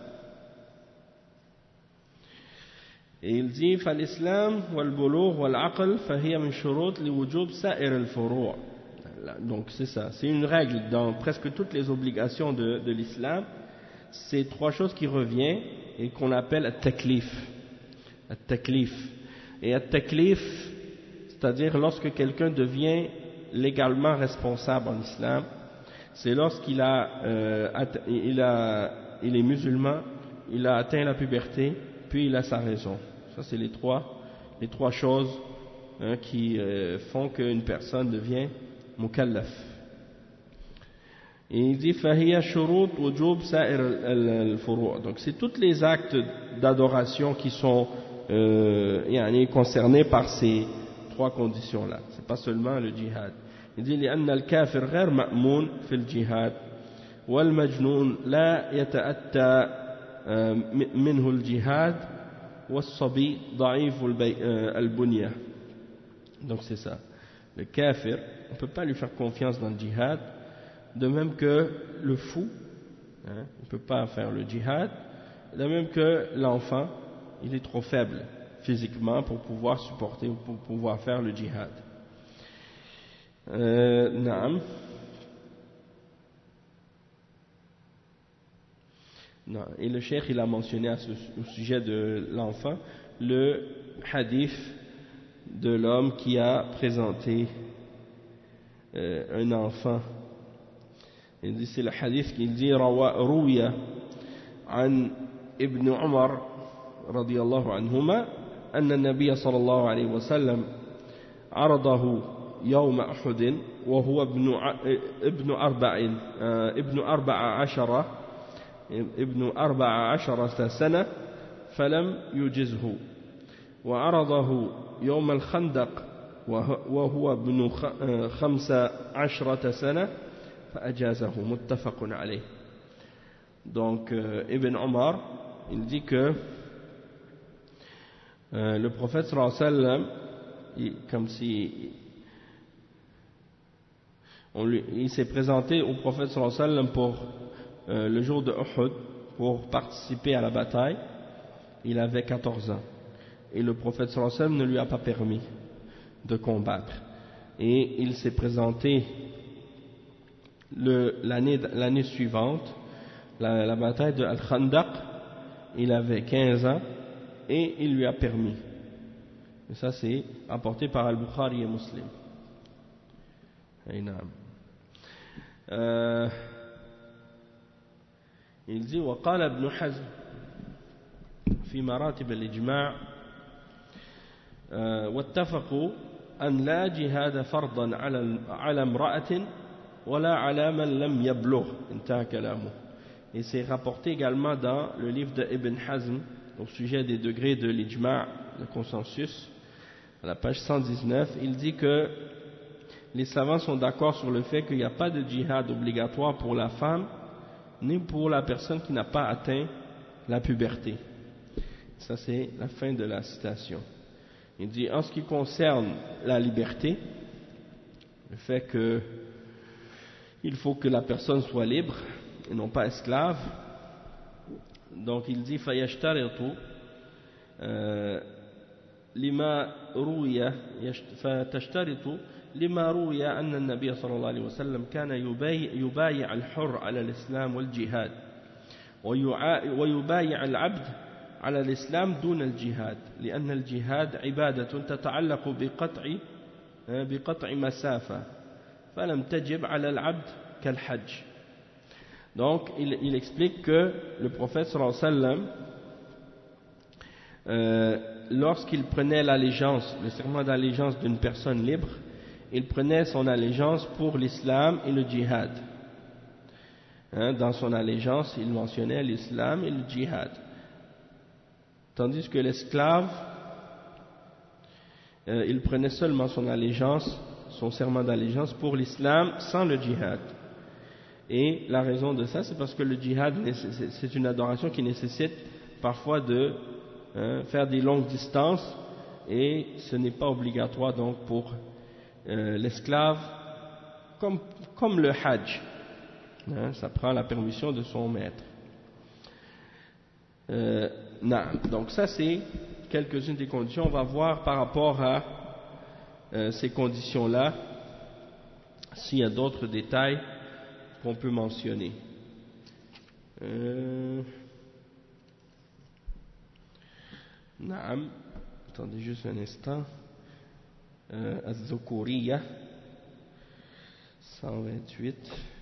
[SPEAKER 1] Et il dit فالإسلام والبلوغ والعقل فهي من شروط لوجوب سائر الفروع. Donc c'est ça, c'est une règle dans presque toutes les obligations de l'islam. C'est trois choses qui reviennent et qu'on appelle at-taklif. At-taklif. Et at-taklif, c'est-à-dire lorsque quelqu'un devient légalement responsable en islam, c'est lorsqu'il il est musulman, il a atteint la puberté, puis il a sa raison. Ça c'est les trois choses qui font qu'une personne devient mukallaf. Et il dit fahiya shurut wujub sa'ir al-furu'. Donc c'est tous les actes d'adoration qui sont concernés par ces trois conditions là. C'est pas seulement le djihad. Il dit لأن الكافر غير مأمون في الجهاد والمجنون لا يتأتى منه الجهاد والصبي ضعيف البنية. Donc c'est ça. Le kafir, on ne peut pas lui faire confiance dans le djihad, de même que le fou, on ne peut pas faire le djihad, de même que l'enfant, il est trop faible physiquement pour pouvoir supporter ou pour pouvoir faire le djihad. Naam. Non. Et le cheikh il a mentionné au sujet de l'enfant le hadith de l'homme qui a présenté un enfant. Il dit c'est le hadith qu'il dit روي عن ابن عمر رضي الله عنهما أن النبي صلى الله عليه وسلم عرضه يوم أحد وهو ابن 14 سنة فلم يجزه وعرضه يوم الخندق وهو ابن 15 سنة فأجازه متفق عليه. Donc Ibn Omar il dit que le prophète sallallahu alayhi wa sallam comme si il s'est présenté au prophète sallallahu alayhi wa sallam pour le jour de Uhud pour participer à la bataille. Il avait 14 ans et le prophète sallallahu alayhi wa sallam ne lui a pas permis de combattre, et il s'est présenté l'année suivante, la bataille de Al-Khandaq. Il avait 15 ans et il lui a permis. Et ça c'est apporté par Al-Bukhari et Muslim. Il dit وقال ابن حزم في مراتب الإجماع واتفقوا أن لا جهاد فرضا على امرأة ولا على من لم يبلغ انتهى كلامه. Et c'est rapporté également dans le livre de Ibn Hazm au sujet des degrés de l'ijma', le consensus, à la page 119. Il dit que les savants sont d'accord sur le fait qu'il n'y a pas de djihad obligatoire pour la femme ni pour la personne qui n'a pas atteint la puberté. Ça c'est la fin de la citation. Il dit en ce qui concerne la liberté, le fait que il faut que la personne soit libre et non pas esclave. Donc il dit فيشترط لما روي فتشترط لما روي أن النبي صلى الله عليه وسلم كان يبايع الحر على الإسلام والجهاد ويبايع العبد على الإسلام دون الجهاد لأن الجهاد عبادة تتعلق بقطع مسافة فلم تجب على العبد كالحج. Donc il explique que le prophète sallallahu alayhi wa sallam lorsqu'il prenait l'allégeance, le serment d'allégeance d'une personne libre, il prenait son allégeance pour l'islam et le djihad. Dans son allégeance, il mentionnait l'islam et le djihad. Tandis que l'esclave, il prenait seulement son allégeance, son serment d'allégeance pour l'islam sans le djihad. Et la raison de ça, c'est parce que le djihad, c'est une adoration qui nécessite parfois de faire des longues distances, et ce n'est pas obligatoire donc pour l'esclave, comme le hajj. Ça prend la permission de son maître. Donc ça c'est quelques-unes des conditions. On va voir par rapport à ces conditions-là s'il y a d'autres détails qu'on peut mentionner. Attendez juste un instant. Az-Zukuriya 128.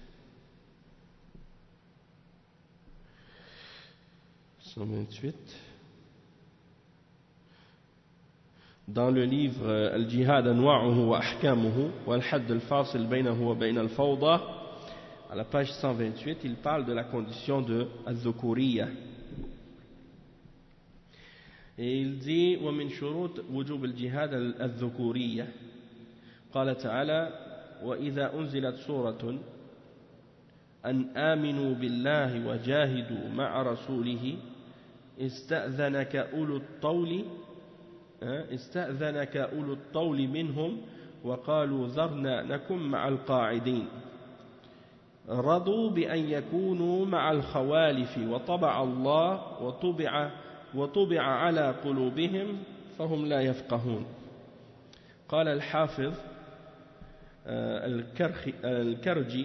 [SPEAKER 1] Dans le livre Al-Jihad Anwa'uhu wa Ahkamuhu wa Al-Hadd al-Fasil baynahu wa bayna al-Fawda, à la page 128, il parle de la condition de Az-Zukuriya. Et il dit ومن شروط وجوب الجهاد الذكورية قال تعالى وإذا أنزلت سورة أن آمنوا بالله وجاهدوا مع رسوله استأذنك أولو الطول منهم وقالوا ذرنا نكن مع القاعدين رضوا بأن يكونوا مع الخوالف وطبع الله وطبع على قلوبهم فهم لا يفقهون. قال الحافظ الكرجي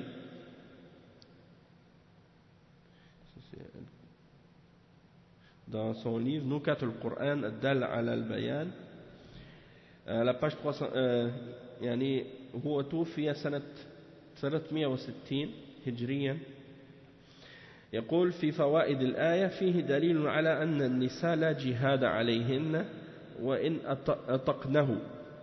[SPEAKER 1] dans son livre Nukat al-Qur'an ad-Dal ala al-Bayan, la page 300, يعني هو توفي سنة 360 هجريا. يقول في فوائد الآية فيه دليل على أن النساء لا جهاد عليهن وإن أطقنه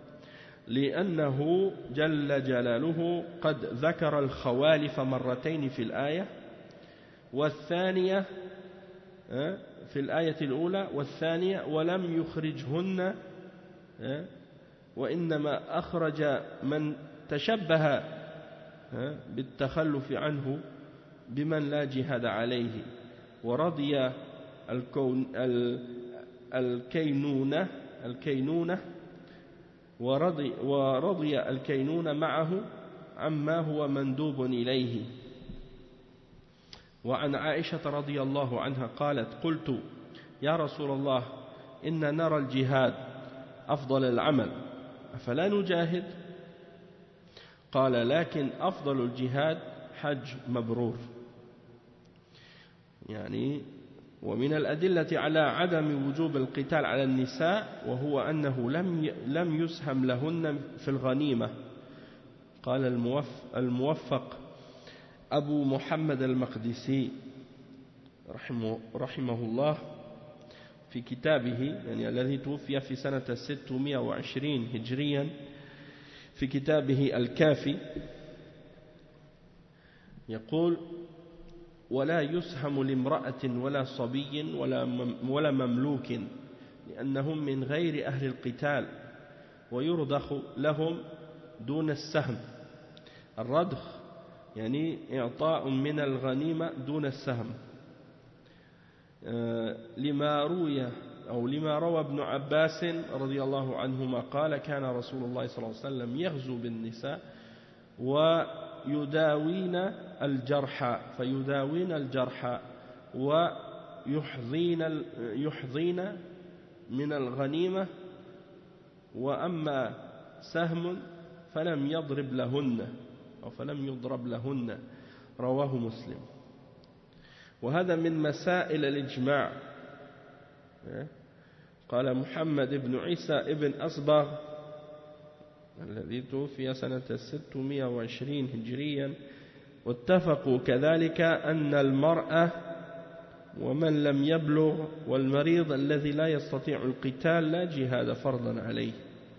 [SPEAKER 1] لأنه جل جلاله قد ذكر الخوالف مرتين في الآية والثانية في الآية الأولى والثانية ولم يخرجهن وإنما أخرج من تشبه بالتخلف عنه بمن لا جهاد عليه ورضي الكينونة ورضي الكينون معه عما هو مندوب إليه. وعن عائشة رضي الله عنها قالت قلت يا رسول الله إن نرى الجهاد أفضل العمل أفلا نجاهد؟ قال لكن أفضل الجهاد حج مبرور. يعني ومن الأدلة على عدم وجوب القتال على النساء وهو أنه لم يسهم لهن في الغنيمة. قال الموفق أبو محمد المقدسي رحمه الله في كتابه، يعني الذي توفي في سنة 620 هجريا، في كتابه الكافي، يقول: ولا يسهم لامرأة ولا صبي ولا مملوك لأنهم من غير أهل القتال، ويرضخ لهم دون السهم. الرضخ يعني إعطاء من الغنيمة دون السهم، لما روى ابن عباس رضي الله عنهما قال: كان رسول الله صلى الله عليه وسلم يغزو بالنساء ويداوين الجرحى ويحظين من الغنيمة، وأما سهم فلم يضرب لهن، رواه مسلم. وهذا من مسائل الإجماع. قال محمد بن عيسى ابن أصبغ الذي توفي سنة 620 هجريا: واتفقوا كذلك أن المرأة ومن لم يبلغ والمريض الذي لا يستطيع القتال لا جهاد فرضا عليه.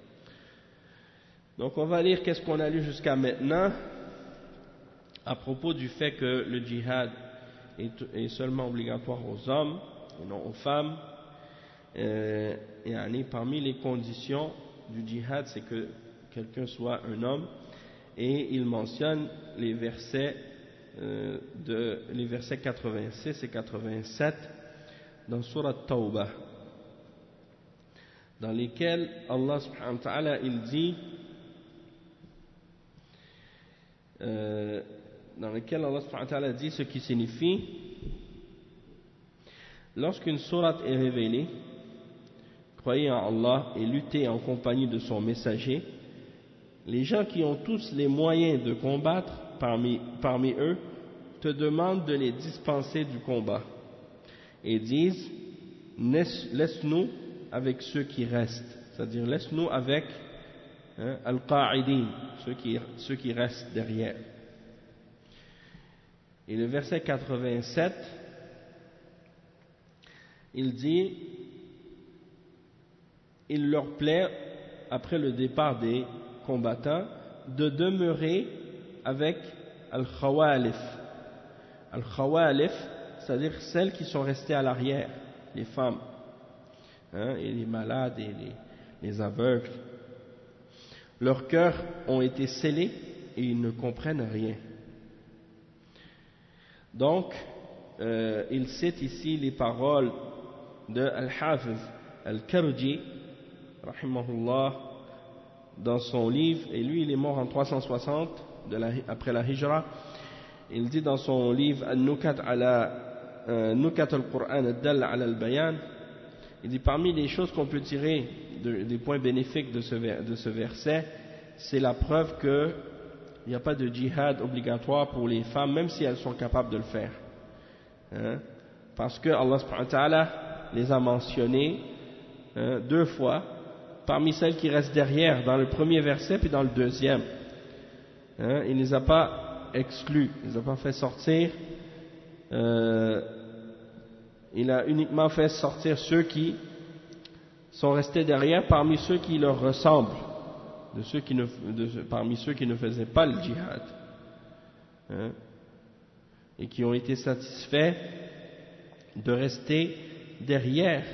[SPEAKER 1] Donc on va lire qu'est-ce qu'on a lu jusqu'à maintenant à propos du fait que le djihad est seulement obligatoire aux hommes et non aux femmes. Et parmi les conditions du djihad, c'est que quelqu'un soit un homme, et il mentionne les versets 86 et 87 dans Surat Tawbah, dans lesquels Allah subhanahu wa ta'ala il dit ce qui signifie: lorsqu'une sourate est révélée, croyez en Allah et luttez en compagnie de son messager. Les gens qui ont tous les moyens de combattre parmi eux te demandent de les dispenser du combat et disent: laisse-nous avec ceux qui restent, c'est-à-dire laisse-nous avec al-qa'idin, ceux qui restent derrière. Et le verset 87, il dit: il leur plaît, après le départ des combattants, de demeurer avec al-khawalif. Al-khawalif, c'est-à-dire celles qui sont restées à l'arrière, les femmes, et les malades et les aveugles. Leurs cœurs ont été scellés et ils ne comprennent rien. Donc, il cite ici les paroles de Al-Hafiz Al-Karji, rahimahullah, dans son livre, et lui il est mort en 360 après la Hijra. Il dit dans son livre An-Nukat al-Qur'an ad-Dalla ala al-Bayan, il dit: parmi les choses qu'on peut tirer des points bénéfiques de ce verset, c'est la preuve qu'il n'y a pas de djihad obligatoire pour les femmes, même si elles sont capables de le faire, parce que Allah subhanahu wa ta'ala les a mentionnées deux fois parmi celles qui restent derrière, dans le premier verset puis dans le deuxième. Il ne les a pas exclus, il ne les a pas fait sortir, il a uniquement fait sortir ceux qui sont restés derrière parmi ceux qui leur ressemblent, parmi ceux qui ne faisaient pas le djihad, et qui ont été satisfaits de rester derrière,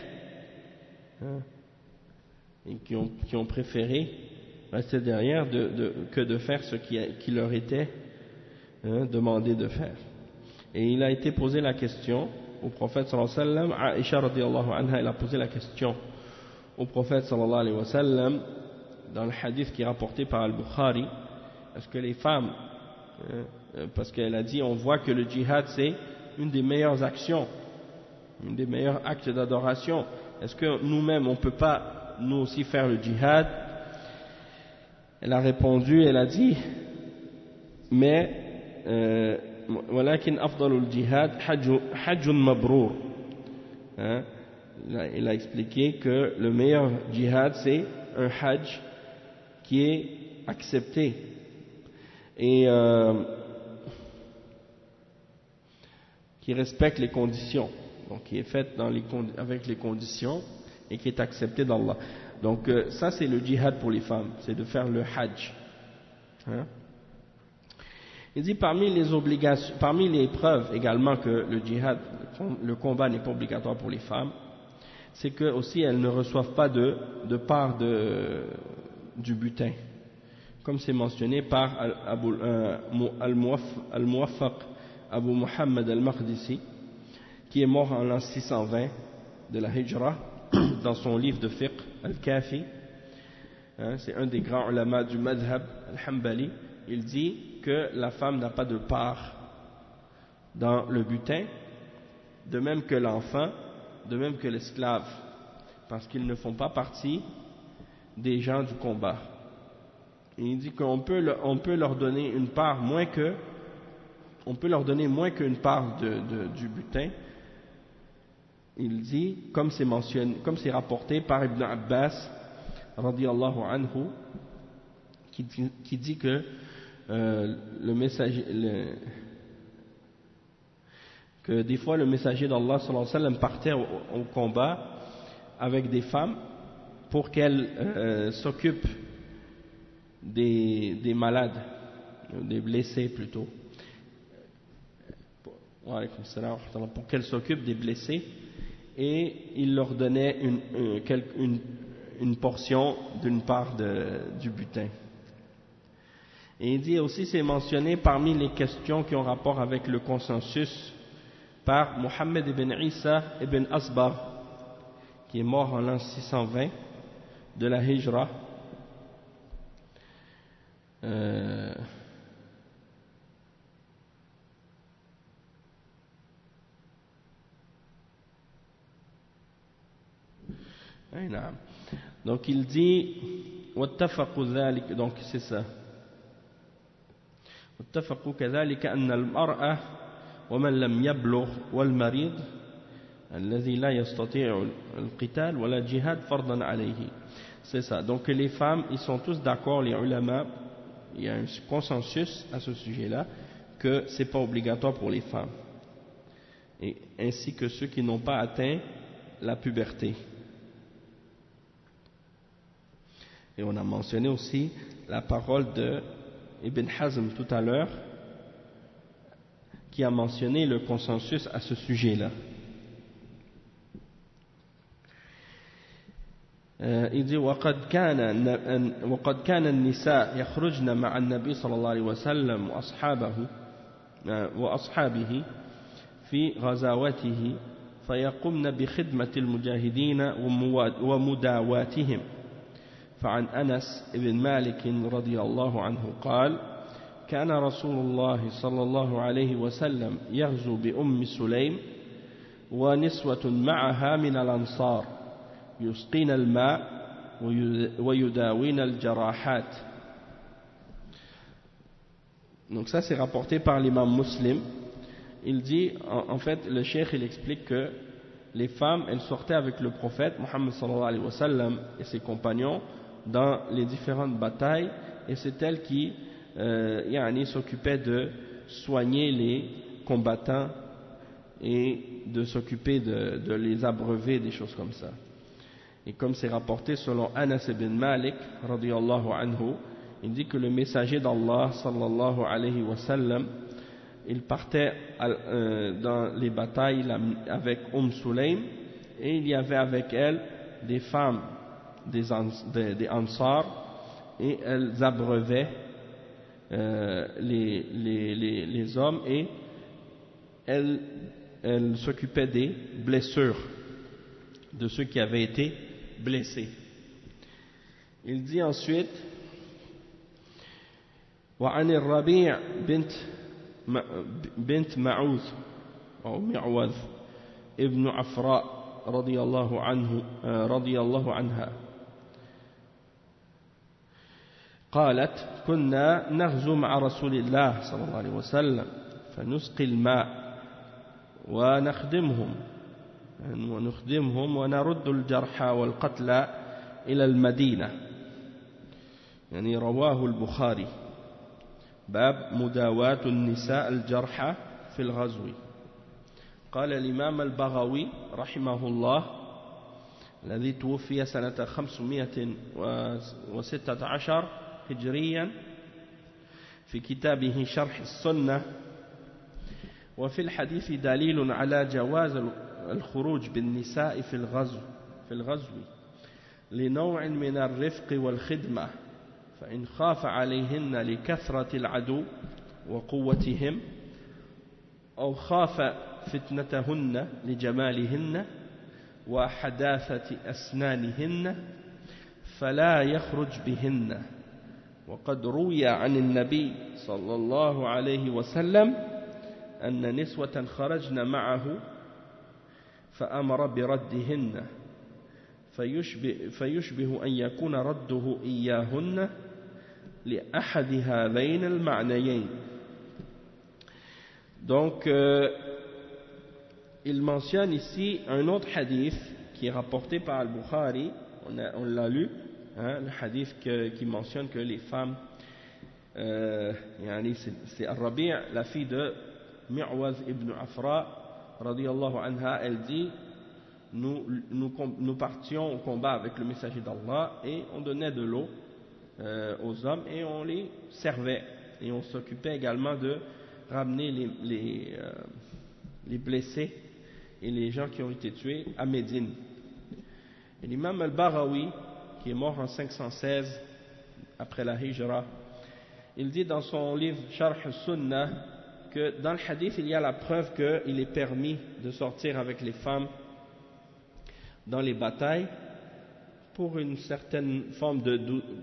[SPEAKER 1] et qui ont préféré rester derrière que de faire ce qui leur était demandé de faire. Et il a été posé la question au prophète sallallahu alayhi wa sallam. Aïcha radiyallahu anha, elle a posé la question au prophète sallallahu alayhi wa sallam dans le hadith qui est rapporté par Al-Bukhari: est-ce que les femmes, parce qu'elle a dit, on voit que le djihad c'est une des meilleures actions, un des meilleurs actes d'adoration, est-ce que nous-mêmes on ne peut pas nous aussi faire le djihad? Elle a répondu, elle a dit: mais walakin afdalul jihad hajjun mabrour, hein, il a expliqué que le meilleur djihad c'est un hajj qui est accepté et qui respecte les conditions, donc qui est fait avec les conditions et qui est accepté d'Allah. Donc ça c'est le djihad pour les femmes, c'est de faire le hajj. Hein? Il dit parmi les preuves également que le djihad, le combat n'est pas obligatoire pour les femmes, c'est que aussi elles ne reçoivent pas de part du butin, comme c'est mentionné par Al-Muwaffaq Abu Muhammad al-Maqdisi, qui est mort en l'an 620 de la Hijra, dans son livre de fiqh Al-Kafi. Hein, c'est un des grands ulama du madhab al-Hanbali. Il dit que la femme n'a pas de part dans le butin, de même que l'enfant, de même que l'esclave, parce qu'ils ne font pas partie des gens du combat. Et il dit qu'on peut leur donner une part moins qu'une part du butin. Il dit, comme c'est rapporté par Ibn Abbas radiyallahu anhu, qui dit que que des fois le messager d'Allah sallallahu alayhi wa sallam partait au combat avec des femmes pour qu'elles s'occupent des malades, des blessés plutôt, pour qu'elles s'occupent des blessés, et il leur donnait une portion d'une part du butin. Et il dit aussi, c'est mentionné parmi les questions qui ont rapport avec le consensus par Mohammed ibn Isa ibn Asbar, qui est mort en l'an 620 de la Hijra. Donc il dit donc c'est ça, واتفقوا كذلك أن المرأة ومن لم يبلغ والمريض الذي لا يستطيع القتال ولا جهاد فرضا عليه. C'est ça. Donc les femmes, ils sont tous d'accord, les ulama, il y a un consensus à ce sujet-là, que c'est pas obligatoire pour les femmes, et ainsi que ceux qui n'ont pas atteint la puberté. Et on a mentionné aussi la parole de Ibn Hazm tout à l'heure, qui a mentionné le consensus à ce sujet-là. Il dit وقد كان النساء يخرجن مع النبي صلى الله عليه وسلم وأصحابه في غزواته فيقومن بخدمة المجاهدين ومداواتهم. فعن أنس بن مالك رضي الله عنه قال كان رسول الله صلى الله عليه وسلم يغزو بأم سليم ونسوة معها من الأنصار يسقين الماء ويداوين الجراحات. Donc ça c'est rapporté par l'imam Muslim. Il dit, en fait le cheikh il explique que les femmes elles sortaient avec le prophète Muhammad sallallahu alayhi wa sallam et ses compagnons dans les différentes batailles, et c'est elle qui s'occupait de soigner les combattants et de s'occuper de les abreuver, des choses comme ça. Et comme c'est rapporté selon Anas ibn Malik radiyallahu anhu, il dit que le messager d'Allah sallallahu alayhi wa sallam, il partait dans les batailles avec Sulaym, et il y avait avec elle des femmes des Ansar, et elles abreuvaient les hommes, et elles s'occupaient des blessures de ceux qui avaient été blessés. Il dit ensuite وعن الربيع بنت معوذ أو معوذ ابن عفراء رضي الله عنها قالت كنا نغزو مع رسول الله صلى الله عليه وسلم فنسقي الماء ونخدمهم ونخدمهم ونرد الجرحى والقتلى إلى المدينة. يعني رواه البخاري. باب مداواة النساء الجرحى في الغزو. قال الإمام البغوي رحمه الله الذي توفي سنة 516 هجريا في كتابه شرح السنة: وفي الحديث دليل على جواز الخروج بالنساء في الغزو لنوع من الرفق والخدمة، فإن خاف عليهن لكثرة العدو وقوتهم، أو خاف فتنتهن لجمالهن وحداثة أسنانهن فلا يخرج بهن. وقد روي عن النبي صلى الله عليه وسلم أن نسوة خرجن معه فأمر بردهن، فيشبه أن يكون رده إياهن لأحد هذين المعنيين. Donc, il mentionne ici un autre hadith qui est rapporté par Al-Bukhari, on l'a lu, hein, le hadith qui mentionne que les femmes, c'est Al-Rabi', la fille de Mi'waz ibn Afra, radiyallahu anha, elle dit: nous partions au combat avec le messager d'Allah et on donnait de l'eau aux hommes et on les servait, et on s'occupait également de ramener les blessés et les gens qui ont été tués à Médine. Et l'imam al-Baghawi, qui est mort en 516 après la Hijra, il dit dans son livre Sharh al-Sunnah que dans le hadith il y a la preuve qu'il est permis de sortir avec les femmes dans les batailles pour une certaine forme de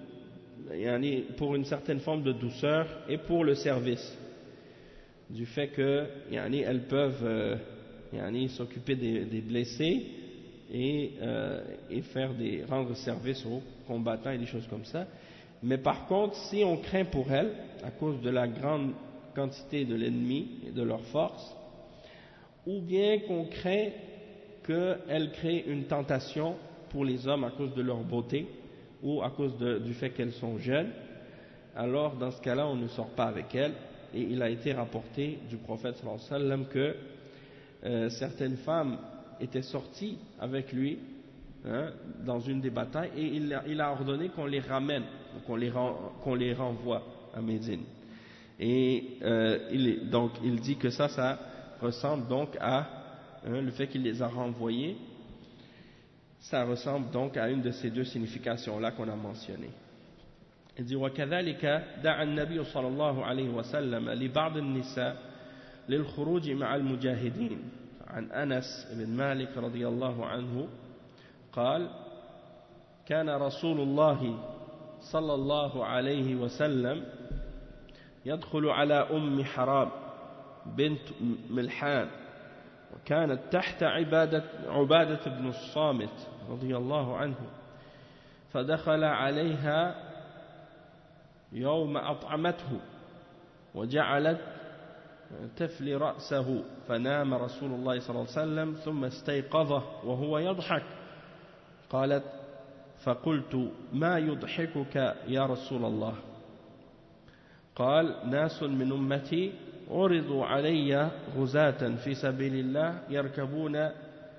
[SPEAKER 1] douceur et pour le service, du fait que elles peuvent s'occuper des blessés et rendre service aux combattants et des choses comme ça. Mais par contre, si on craint pour elles à cause de la grande quantité de l'ennemi et de leur force, ou bien qu'on craint qu'elles créent une tentation pour les hommes à cause de leur beauté ou à cause du fait qu'elles sont jeunes, alors dans ce cas-là on ne sort pas avec elles. Et il a été rapporté du prophète sallallahu alayhi wa sallam que certaines femmes étaient sorties avec lui dans une des batailles, et il a ordonné qu'on les ramène, qu'on les renvoie à Médine. Et donc il dit que ça ressemble donc à le fait qu'il les a renvoyés, ça ressemble donc à une de ces deux significations là qu'on a mentionnées. Il dit: وكذلك دعا النبي صلى الله عليه وسلم لبعض النساء للخروج مع المجاهدين. عن أنس بن مالك رضي الله عنه قال: كان رسول الله صلى الله عليه وسلم يدخل على أم حرام بنت ملحان، وكانت تحت عبادة بن الصامت رضي الله عنه، فدخل عليها يوم أطعمته وجعلت تفلي رأسه، فنام رسول الله صلى الله عليه وسلم ثم استيقظه وهو يضحك. قالت: فقلت: ما يضحكك يا رسول الله؟ قال: ناس من أمتي عرضوا علي غزاة في سبيل الله يركبون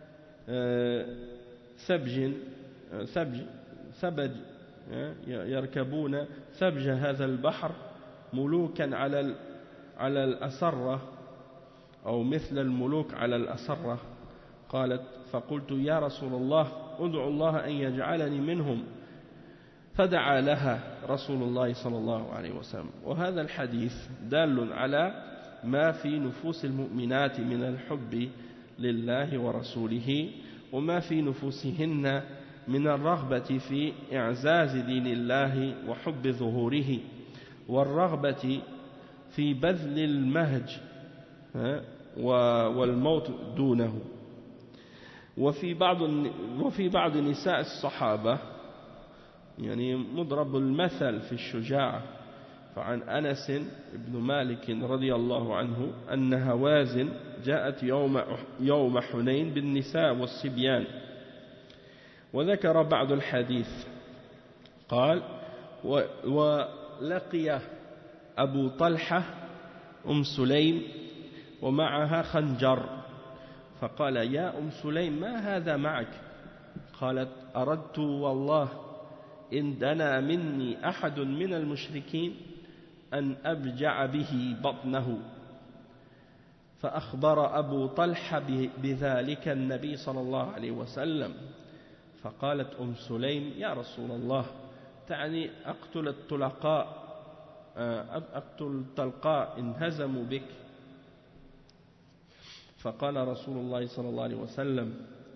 [SPEAKER 1] يركبون ثبج هذا البحر ملوكا على الأسرة، أو مثل الملوك على الأسرة. قالت: فقلت: يا رسول الله ادعو الله أن يجعلني منهم، فدعا لها رسول الله صلى الله عليه وسلم. وهذا الحديث دال على ما في نفوس المؤمنات من الحب لله ورسوله، وما في نفوسهن من الرغبة في إعزاز دين الله وحب ظهوره، والرغبة في بذل المهج والموت دونه. وفي بعض نساء الصحابة مضرب المثل في الشجاعة، فعن أنس بن مالك رضي الله عنه أن هوازن جاءت يوم حنين بالنساء والصبيان، وذكر بعض الحديث. قال: ولقي أبو طلحة سليم ومعها خنجر، فقال: يا سليم ما هذا معك؟ قالت: أردت والله إن دنا مني أحد من المشركين أن أبجع به بطنه. فأخبر أبو طلحة بذلك النبي صلى الله عليه وسلم، فقالت سليم: يا رسول الله، تعني أقتل الطلقاء إن هزموا بك؟ فقال رسول الله صلى الله عليه وسلم: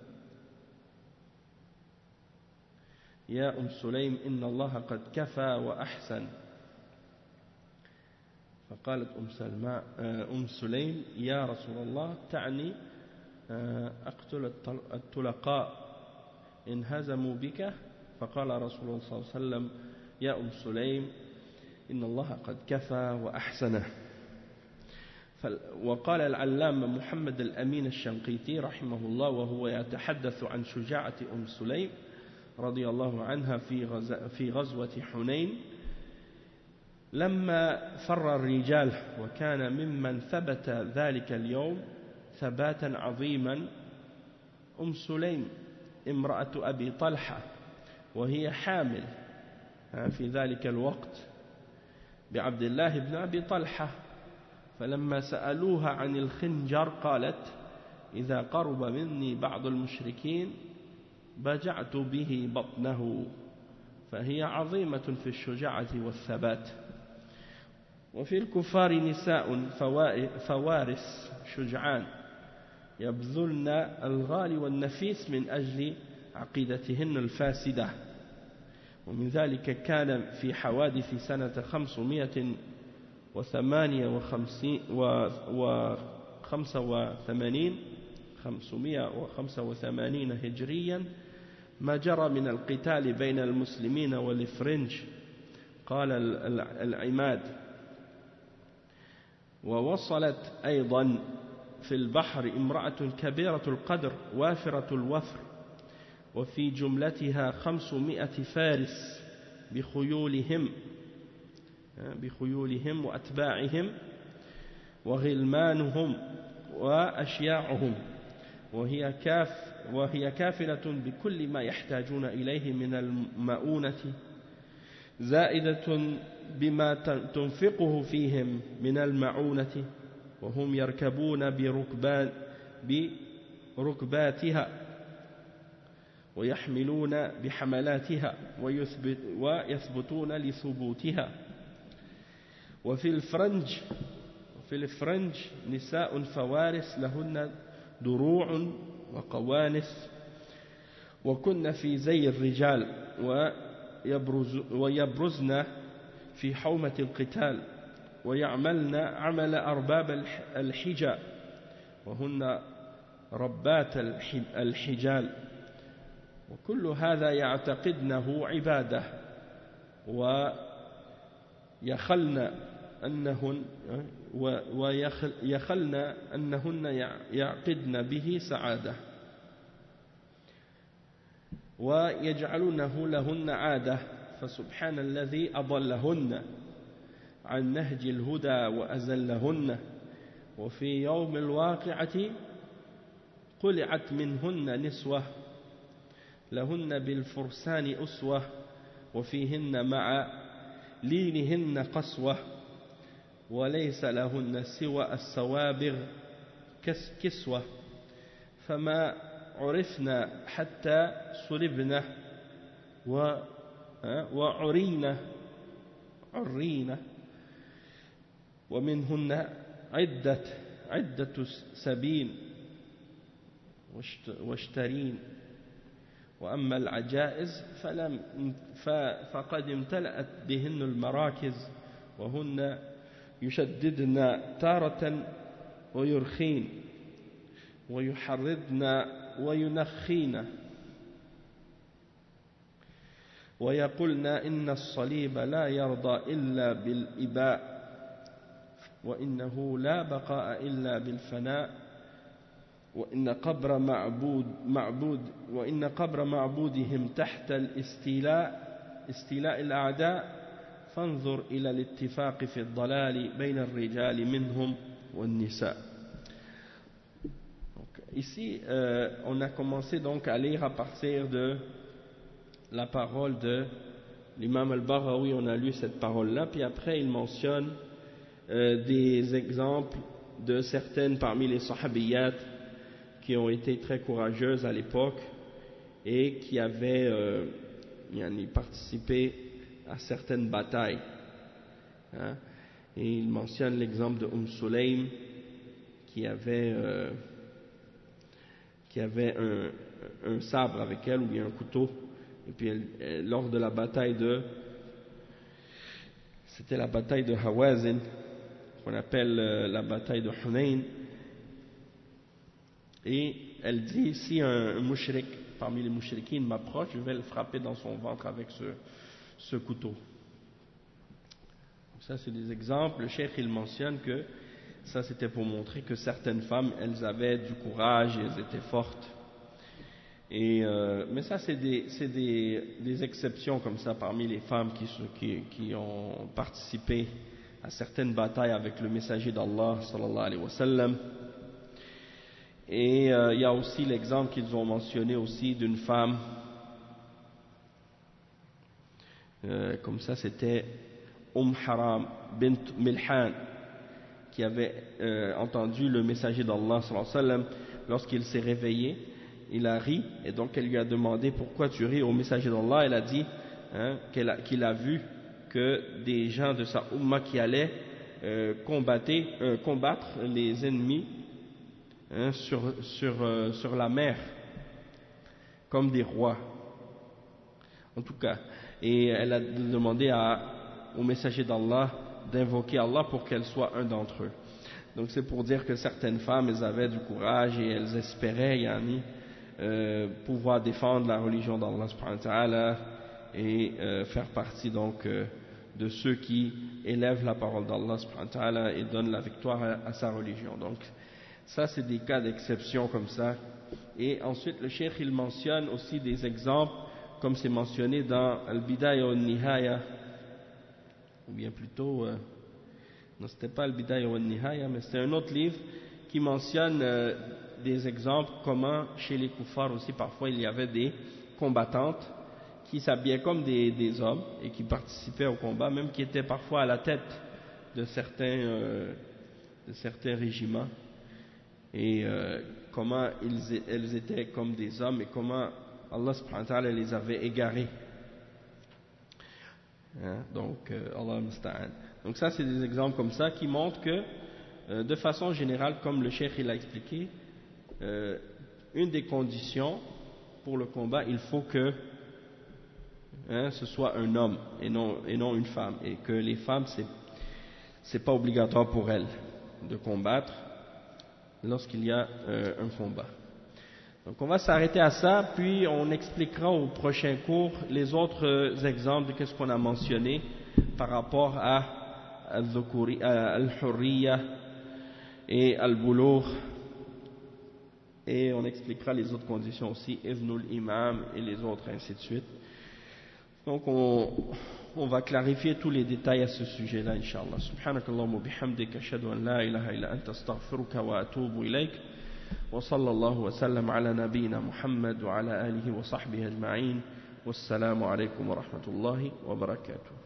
[SPEAKER 1] يا سليم إن الله قد كفى وأحسن. فقالت سليم: يا رسول الله، تعني أقتل الطلقاء إن هزموا بك؟ فقال رسول الله صلى الله عليه وسلم: يا سليم إن الله قد كفى وأحسنه. وقال العلامة محمد الأمين الشنقيطي رحمه الله وهو يتحدث عن شجاعة سليم رضي الله عنها في غزوة حنين: لما فر الرجال وكان ممن ثبت ذلك اليوم ثباتا عظيما سليم امرأة أبي طلحة، وهي حامل في ذلك الوقت بعبد الله بن أبي طلحة. فلما سألوها عن الخنجر قالت: إذا قرب مني بعض المشركين بجعت به بطنه. فهي عظيمة في الشجاعة والثبات. وفي الكفار نساء فوارس شجعان يبذلن الغالي والنفيس من أجل عقيدتهن الفاسدة. ومن ذلك كان في حوادث سنة 585 هجريا ما جرى من القتال بين المسلمين والفرنج. قال العماد: ووصلت أيضا في البحر امرأة كبيرة القدر وافرة الوفر، وفي جملتها 500 فارس بخيولهم وأتباعهم وغلمانهم وأشياعهم، وهي كافلة بكل ما يحتاجون إليه من المؤونة، زائدة بما تنفقه فيهم من المعونة، وهم يركبون بركباتها ويحملون بحملاتها ويثبتون لثبوتها. وفي الفرنج نساء فوارس لهن دروع وقوانس، وكن في زي الرجال ويبرزن في حومة القتال، ويعملن عمل أرباب الحجى، وهن ربات الحجال. وكل هذا يعتقدنه عبادة، ويخلن أنهن يعقدن به سعادة، ويجعلونه لهن عادة. فسبحان الذي أضلهن عن نهج الهدى وأزلهن. وفي يوم الواقعة قلعت منهن نسوة لهن بالفرسان أسوة، وفيهن مع لينهن قسوة، وليس لهن سوى السوابغ كسوة، فما عرفنا حتى صلبنا وعرينا. ومنهن عدة سبين واشترين. وأما العجائز فقد امتلأت بهن المراكز، وهن يشددن تارة ويرخين، ويحرضن وينخين. ويقولن إن الصليب لا يرضى إلا بالإباء وإنه لا بقاء إلا بالفناء وإن قبر معبودهم تحت استيلاء الأعداء فانظر إلى الاتفاق في الضلال بين الرجال منهم والنساء. Ici, on a commencé donc à lire à partir de la parole de l'imam al-Baghawi. On a lu cette parole-là, puis après il mentionne des exemples de certaines parmi les sahabiyat qui ont été très courageuses à l'époque et qui avaient participé à certaines batailles. Hein? Et il mentionne l'exemple de Sulaym qui avait un sabre avec elle ou bien un couteau, et puis lors de la bataille c'était la bataille de Hawazin qu'on appelle la bataille de Hunayn, et elle dit si un mushrik parmi les mushrikines m'approche, je vais le frapper dans son ventre avec ce couteau. Ça c'est des exemples. Le cheikh il mentionne que ça c'était pour montrer que certaines femmes elles avaient du courage et elles étaient fortes. Mais ça c'est des exceptions comme ça parmi les femmes qui ont participé à certaines batailles avec le messager d'Allah sallallahu alayhi wa sallam. Et il y a aussi l'exemple qu'ils ont mentionné aussi d'une femme comme ça, c'était Haram bint Milhan qui avait entendu le messager d'Allah sallallahu alayhi wa sallam. Lorsqu'il s'est réveillé, il a ri, et donc elle lui a demandé pourquoi tu ris au messager d'Allah. Elle a dit qu'il a vu que des gens de sa umma qui allaient combattre les ennemis sur la mer comme des rois en tout cas, et elle a demandé au messager d'Allah d'invoquer Allah pour qu'elle soit un d'entre eux. Donc c'est pour dire que certaines femmes elles avaient du courage et elles espéraient pouvoir défendre la religion d'Allah subhanahu wa ta'ala et faire partie donc de ceux qui élèvent la parole d'Allah subhanahu wa ta'ala et donnent la victoire à sa religion. Donc ça c'est des cas d'exception comme ça. Et ensuite le cheikh il mentionne aussi des exemples comme c'est mentionné dans Al-Bidaya wa Nihaya, ou bien plutôt non c'était pas Al-Bidaya wa Nihaya mais c'était un autre livre qui mentionne des exemples comment chez les kuffars aussi parfois il y avait des combattantes qui s'habillaient comme des hommes et qui participaient au combat, même qui étaient parfois à la tête de certains régiments, et comment elles étaient comme des hommes et comment Allah subhanahu wa ta'ala les avait égarés. Donc Allah musta'an. Donc ça c'est des exemples comme ça qui montrent que de façon générale, comme le cheikh il a expliqué, une des conditions pour le combat, il faut que ce soit un homme et non une femme, et que les femmes c'est pas obligatoire pour elles de combattre lorsqu'il y a un combat. Donc on va s'arrêter à ça, puis on expliquera au prochain cours les autres exemples de qu'est-ce qu'on a mentionné par rapport à al-hurriya et al-bulugh, et on expliquera les autres conditions aussi, Ibnul Imam et les autres, ainsi de suite. Donc on va clarifier tous les détails à ce sujet-là, Inch'Allah. Subhanakallahumma bihamdika ashhadu an la ilaha illa anta astaghfiruka wa atubu ilayk. Wa sallallahu wa sallam ala nabiyyina Muhammad wa ala alihi wa sahbihi ajma'in. Wassalamu alaykum wa rahmatullahi wa barakatuh.